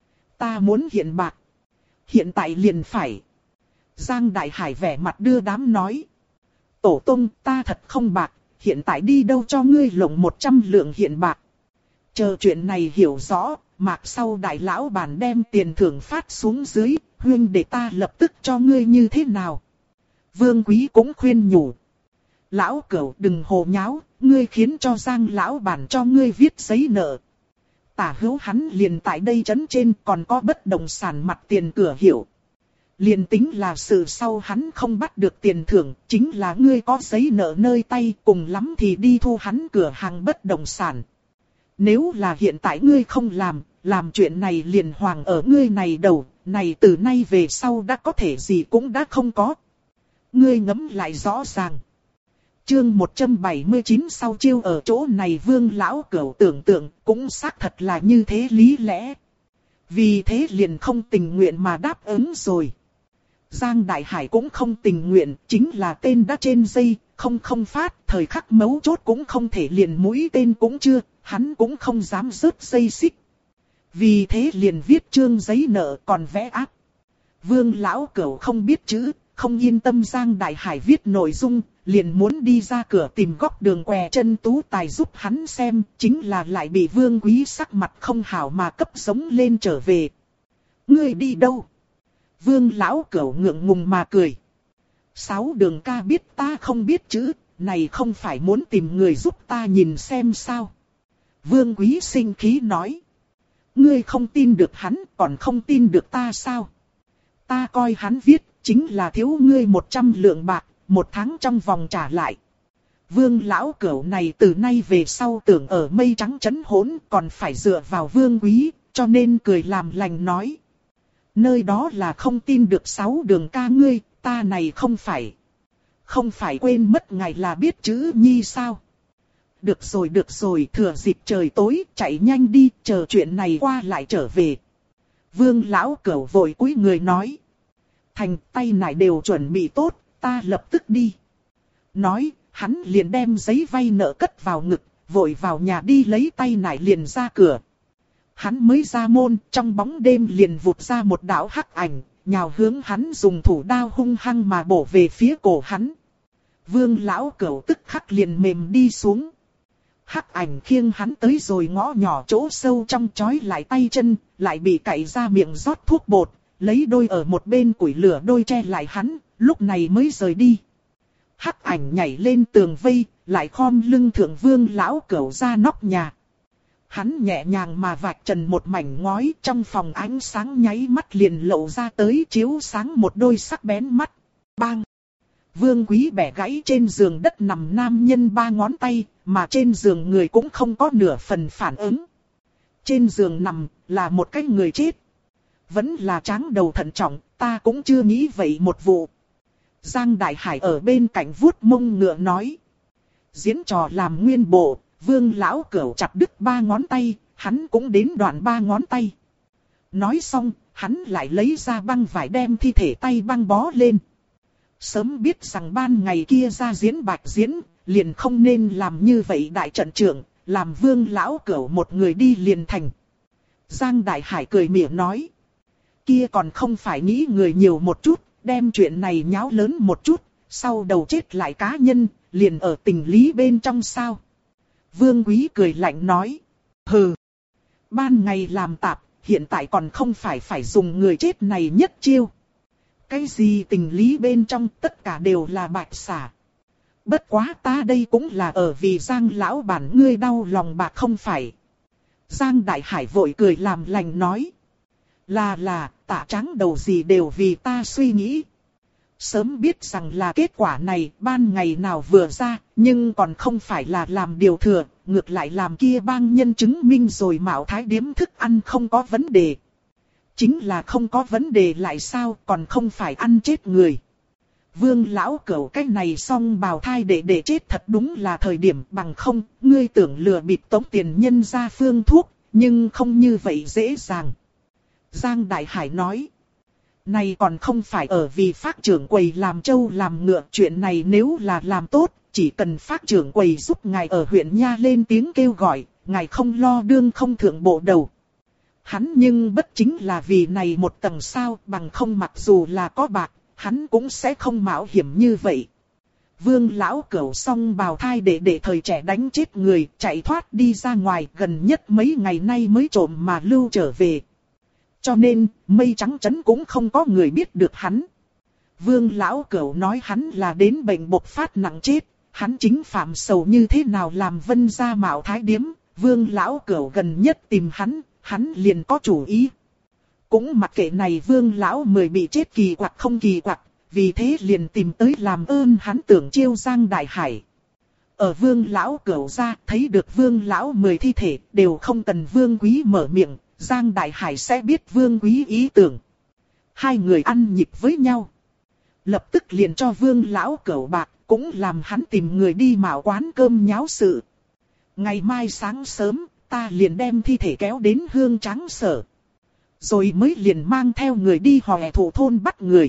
Ta muốn hiện bạc. Hiện tại liền phải. Giang Đại Hải vẻ mặt đưa đám nói. Tổ tông, ta thật không bạc, hiện tại đi đâu cho ngươi lộng 100 lượng hiện bạc. Chờ chuyện này hiểu rõ, mạc sau đại lão bản đem tiền thưởng phát xuống dưới, huynh để ta lập tức cho ngươi như thế nào. Vương Quý cũng khuyên nhủ. Lão cẩu đừng hồ nháo, ngươi khiến cho Giang lão bản cho ngươi viết giấy nợ. Tả hữu hắn liền tại đây trấn trên còn có bất động sản mặt tiền cửa hiệu. Liền tính là sự sau hắn không bắt được tiền thưởng, chính là ngươi có giấy nợ nơi tay, cùng lắm thì đi thu hắn cửa hàng bất động sản. Nếu là hiện tại ngươi không làm chuyện này liền hoàng ở ngươi này đầu, này từ nay về sau đã có thể gì cũng đã không có. Ngươi ngẫm lại rõ ràng. Chương 179 sau chiêu ở chỗ này Vương lão cẩu tưởng tượng cũng xác thật là như thế lý lẽ. Vì thế liền không tình nguyện mà đáp ứng rồi. Giang Đại Hải cũng không tình nguyện, chính là tên đã trên dây, không phát, thời khắc mấu chốt cũng không thể liền mũi tên cũng chưa, hắn cũng không dám rớt dây xích. Vì thế liền viết chương giấy nợ còn vẽ áp. Vương lão cẩu không biết chữ, không yên tâm Giang Đại Hải viết nội dung, liền muốn đi ra cửa tìm góc đường què chân tú tài giúp hắn xem, chính là lại bị Vương Quý sắc mặt không hảo mà cấp giống lên trở về. Ngươi đi đâu? Vương lão cẩu ngượng ngùng mà cười. 6 đường ca biết ta không biết chữ, này không phải muốn tìm người giúp ta nhìn xem sao. Vương Quý sinh khí nói. Ngươi không tin được hắn, còn không tin được ta sao? Ta coi hắn viết, chính là thiếu ngươi 100 lượng bạc, 1 tháng trong vòng trả lại. Vương lão cẩu này từ nay về sau tưởng ở mây trắng trấn hỗn còn phải dựa vào Vương Quý, cho nên cười làm lành nói. Nơi đó là không tin được 6 đường ca ngươi, ta này không phải quên mất ngài là biết chữ nhi sao. Được rồi, thừa dịp trời tối, chạy nhanh đi, chờ chuyện này qua lại trở về. Vương lão cẩu vội cúi người nói. Thành tay nải đều chuẩn bị tốt, ta lập tức đi. Nói, hắn liền đem giấy vay nợ cất vào ngực, vội vào nhà đi lấy tay nải liền ra cửa. Hắn mới ra môn, trong bóng đêm liền vụt ra một đạo hắc ảnh, nhào hướng hắn dùng thủ đao hung hăng mà bổ về phía cổ hắn. Vương lão cẩu tức khắc liền mềm đi xuống. Hắc ảnh khiêng hắn tới rồi ngõ nhỏ chỗ sâu trong chói lại tay chân, lại bị cạy ra miệng rót thuốc bột, lấy đôi ở một bên củi lửa đôi che lại hắn, lúc này mới rời đi. Hắc ảnh nhảy lên tường vây, lại khom lưng thượng Vương lão cẩu ra nóc nhà. Hắn nhẹ nhàng mà vạch trần một mảnh ngói, trong phòng ánh sáng nháy mắt liền lộ ra tới chiếu sáng một đôi sắc bén mắt. Bang! Vương Quý bẻ gãy trên giường đất nằm nam nhân 3 ngón tay, mà trên giường người cũng không có nửa phần phản ứng. Trên giường nằm là một cái người chết. Vẫn là tráng đầu thận trọng, ta cũng chưa nghĩ vậy một vụ. Giang Đại Hải ở bên cạnh vuốt mông ngựa nói. Diễn trò làm nguyên bộ, Vương lão cẩu chặt đứt 3 ngón tay, hắn cũng đến đoạn 3 ngón tay. Nói xong, hắn lại lấy ra băng vải đem thi thể tay băng bó lên. Sớm biết rằng ban ngày kia ra diễn bạch diễn, liền không nên làm như vậy đại trận trưởng, làm Vương lão cẩu một người đi liền thành. Giang Đại Hải cười mỉa nói. Kia còn không phải nghĩ người nhiều một chút, đem chuyện này nháo lớn một chút, sau đầu chết lại cá nhân, liền ở tình lý bên trong sao. Vương Quý cười lạnh nói. Hừ. Ban ngày làm tạp, hiện tại còn không phải dùng người chết này nhất chiêu. Cái gì tình lý bên trong tất cả đều là bạch xả. Bất quá ta đây cũng là ở vì Giang lão bản ngươi đau lòng bạc không phải. Giang Đại Hải vội cười làm lành nói. Là, tạ tráng đầu gì đều vì ta suy nghĩ. Sớm biết rằng là kết quả này ban ngày nào vừa ra, nhưng còn không phải là làm điều thừa, ngược lại làm kia bang nhân chứng minh rồi Mạo Thái điếm thức ăn không có vấn đề. Chính là không có vấn đề lại sao, còn không phải ăn chết người. Vương lão cẩu cái này xong bào thai để chết thật đúng là thời điểm, bằng không, ngươi tưởng lừa bịp tống tiền nhân ra phương thuốc, nhưng không như vậy dễ dàng. Giang Đại Hải nói. Này còn không phải ở vì Phác trưởng quầy làm trâu làm ngựa, chuyện này nếu là làm tốt, chỉ cần Phác trưởng quầy giúp ngài ở huyện Nha lên tiếng kêu gọi, ngài không lo đương không thượng bộ đầu. Hắn nhưng bất chính là vì này một tầng sao, bằng không mặc dù là có bạc, hắn cũng sẽ không mạo hiểm như vậy. Vương lão cẩu xong bào thai để thời trẻ đánh chết người, chạy thoát đi ra ngoài, gần nhất mấy ngày nay mới trộm mà lưu trở về. Cho nên, mây trắng trấn cũng không có người biết được hắn. Vương lão cẩu nói hắn là đến bệnh bộc phát nặng chết, hắn chính phạm sầu như thế nào làm Vân gia Mạo Thái điếm, Vương lão cẩu gần nhất tìm hắn liền có chủ ý. Cũng mặc kệ này Vương lão mười bị chết kỳ quặc không kỳ quặc, vì thế liền tìm tới làm ơn hắn tưởng chiêu Giang Đại Hải. Ở Vương lão cẩu ra, thấy được Vương lão mười thi thể, đều không cần Vương Quý mở miệng, Giang Đại Hải sẽ biết Vương Quý ý tưởng. Hai người ăn nhịp với nhau. Lập tức liền cho Vương lão cẩu bạc, cũng làm hắn tìm người đi Mạo quán cơm nháo sự. Ngày mai sáng sớm, ta liền đem thi thể kéo đến Hương Tráng sở. Rồi mới liền mang theo người đi Hòe Thủ thôn bắt người.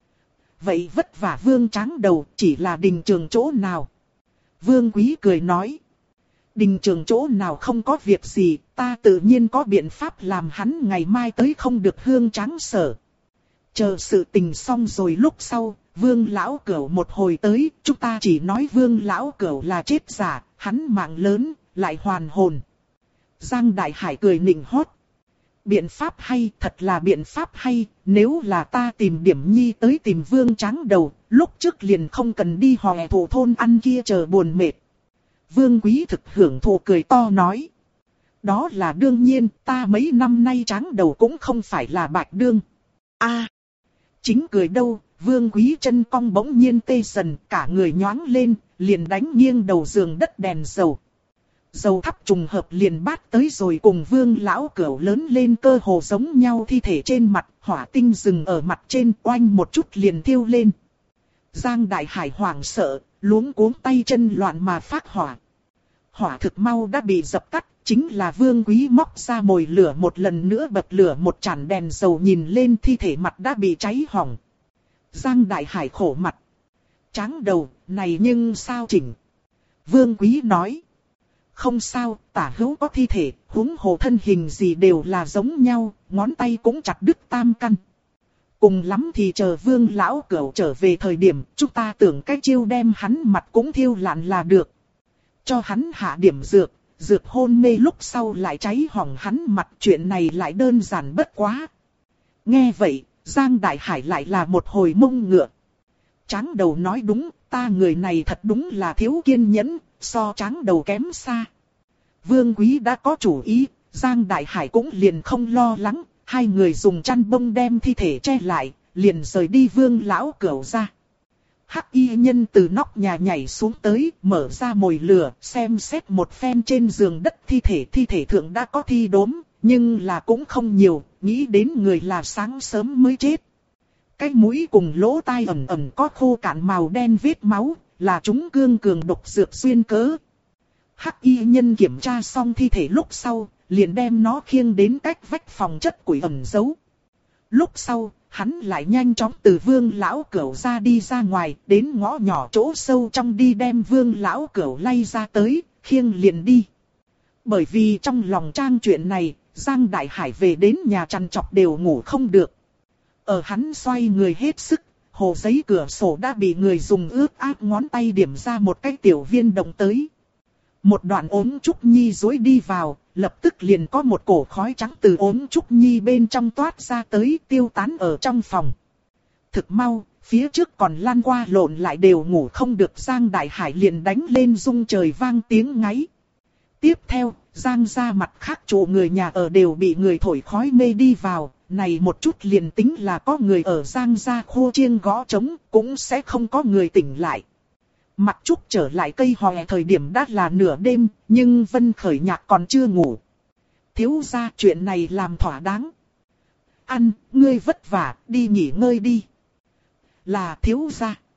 Vậy vất vả Vương Tráng đầu, chỉ là đình trường chỗ nào? Vương Quý cười nói. Đình trường chỗ nào không có việc gì, ta tự nhiên có biện pháp làm hắn ngày mai tới không được Hương Tráng sở. Chờ sự tình xong rồi lúc sau, Vương lão cẩu một hồi tới, chúng ta chỉ nói Vương lão cẩu là chết giả, hắn mạng lớn, lại hoàn hồn. Giang Đại Hải cười nịnh hót. Biện pháp hay, thật là biện pháp hay, nếu là ta tìm Điểm Nhi tới tìm Vương Tráng đầu, lúc trước liền không cần đi Hòe Thủ thôn ăn kia chờ buồn mệt. Vương Quý thực hưởng thụ cười to nói. Đó là đương nhiên, ta mấy năm nay Tráng đầu cũng không phải là bạch đương. Chính cười đâu, Vương Quý chân cong bỗng nhiên tê dần, cả người nhoáng lên, liền đánh nghiêng đầu giường đất đèn dầu. Dầu thắp trùng hợp liền bát tới rồi cùng Vương lão cẩu lớn lên cơ hồ giống nhau thi thể trên mặt, hỏa tinh dừng ở mặt trên oanh một chút liền thiêu lên. Giang Đại Hải hoảng sợ, luống cuống tay chân loạn mà phát hỏa. Hỏa thực mau đã bị dập tắt, chính là Vương Quý móc ra mồi lửa một lần nữa bật lửa một chản đèn dầu nhìn lên thi thể mặt đã bị cháy hỏng. Giang Đại Hải khổ mặt. Tráng đầu, này nhưng sao chỉnh? Vương Quý nói. Không sao, tả hữu có thi thể, huống hồ thân hình gì đều là giống nhau, ngón tay cũng chặt đứt tam căn. Cùng lắm thì chờ Vương lão cẩu trở về thời điểm, chúng ta tưởng cách chiêu đem hắn mặt cũng thiêu lạn là được. Cho hắn hạ điểm dược hôn mê lúc sau lại cháy hỏng hắn mặt, chuyện này lại đơn giản bất quá. Nghe vậy, Giang Đại Hải lại là một hồi mông ngựa. Tráng đầu nói đúng, ta người này thật đúng là thiếu kiên nhẫn, so Tráng đầu kém xa. Vương Quý đã có chủ ý, Giang Đại Hải cũng liền không lo lắng, hai người dùng chăn bông đem thi thể che lại, liền rời đi Vương lão cẩu ra. Hắc y nhân từ nóc nhà nhảy xuống tới, mở ra mồi lửa, xem xét một phen trên giường đất thi thể thượng đã có thi đốm, nhưng là cũng không nhiều, nghĩ đến người là sáng sớm mới chết. Cái mũi cùng lỗ tai ẩn ẩn có khô cạn màu đen vết máu, là chúng cương cường độc dược xuyên cớ. Hắc y nhân kiểm tra xong thi thể lúc sau, liền đem nó khiêng đến cách vách phòng chất củi ẩn giấu. Lúc sau, hắn lại nhanh chóng từ Vương lão cẩu ra đi ra ngoài, đến ngõ nhỏ chỗ sâu trong đi đem Vương lão cẩu lay ra tới, khiêng liền đi. Bởi vì trong lòng trang chuyện này, Giang Đại Hải về đến nhà trằn trọc đều ngủ không được. Ở hắn xoay người hết sức, hồ giấy cửa sổ đã bị người dùng ướt át ngón tay điểm ra một cái tiểu viên động tới. Một đoạn ốm trúc nhi duỗi đi vào, lập tức liền có một cổ khói trắng từ ốm trúc nhi bên trong toát ra tới tiêu tán ở trong phòng. Thực mau, phía trước còn lan qua lộn lại đều ngủ không được Giang Đại Hải liền đánh lên rung trời vang tiếng ngáy. Tiếp theo, Giang ra mặt khác chỗ người nhà ở đều bị người thổi khói mê đi vào, này một chút liền tính là có người ở Giang Gia khô chiêng gõ trống, cũng sẽ không có người tỉnh lại. Mặc Trúc trở lại cây hòe thời điểm đã là nửa đêm, nhưng Vân Khởi Nhạc còn chưa ngủ. Thiếu gia, chuyện này làm thỏa đáng. Ăn, ngươi vất vả, đi nghỉ ngơi đi. Là thiếu gia.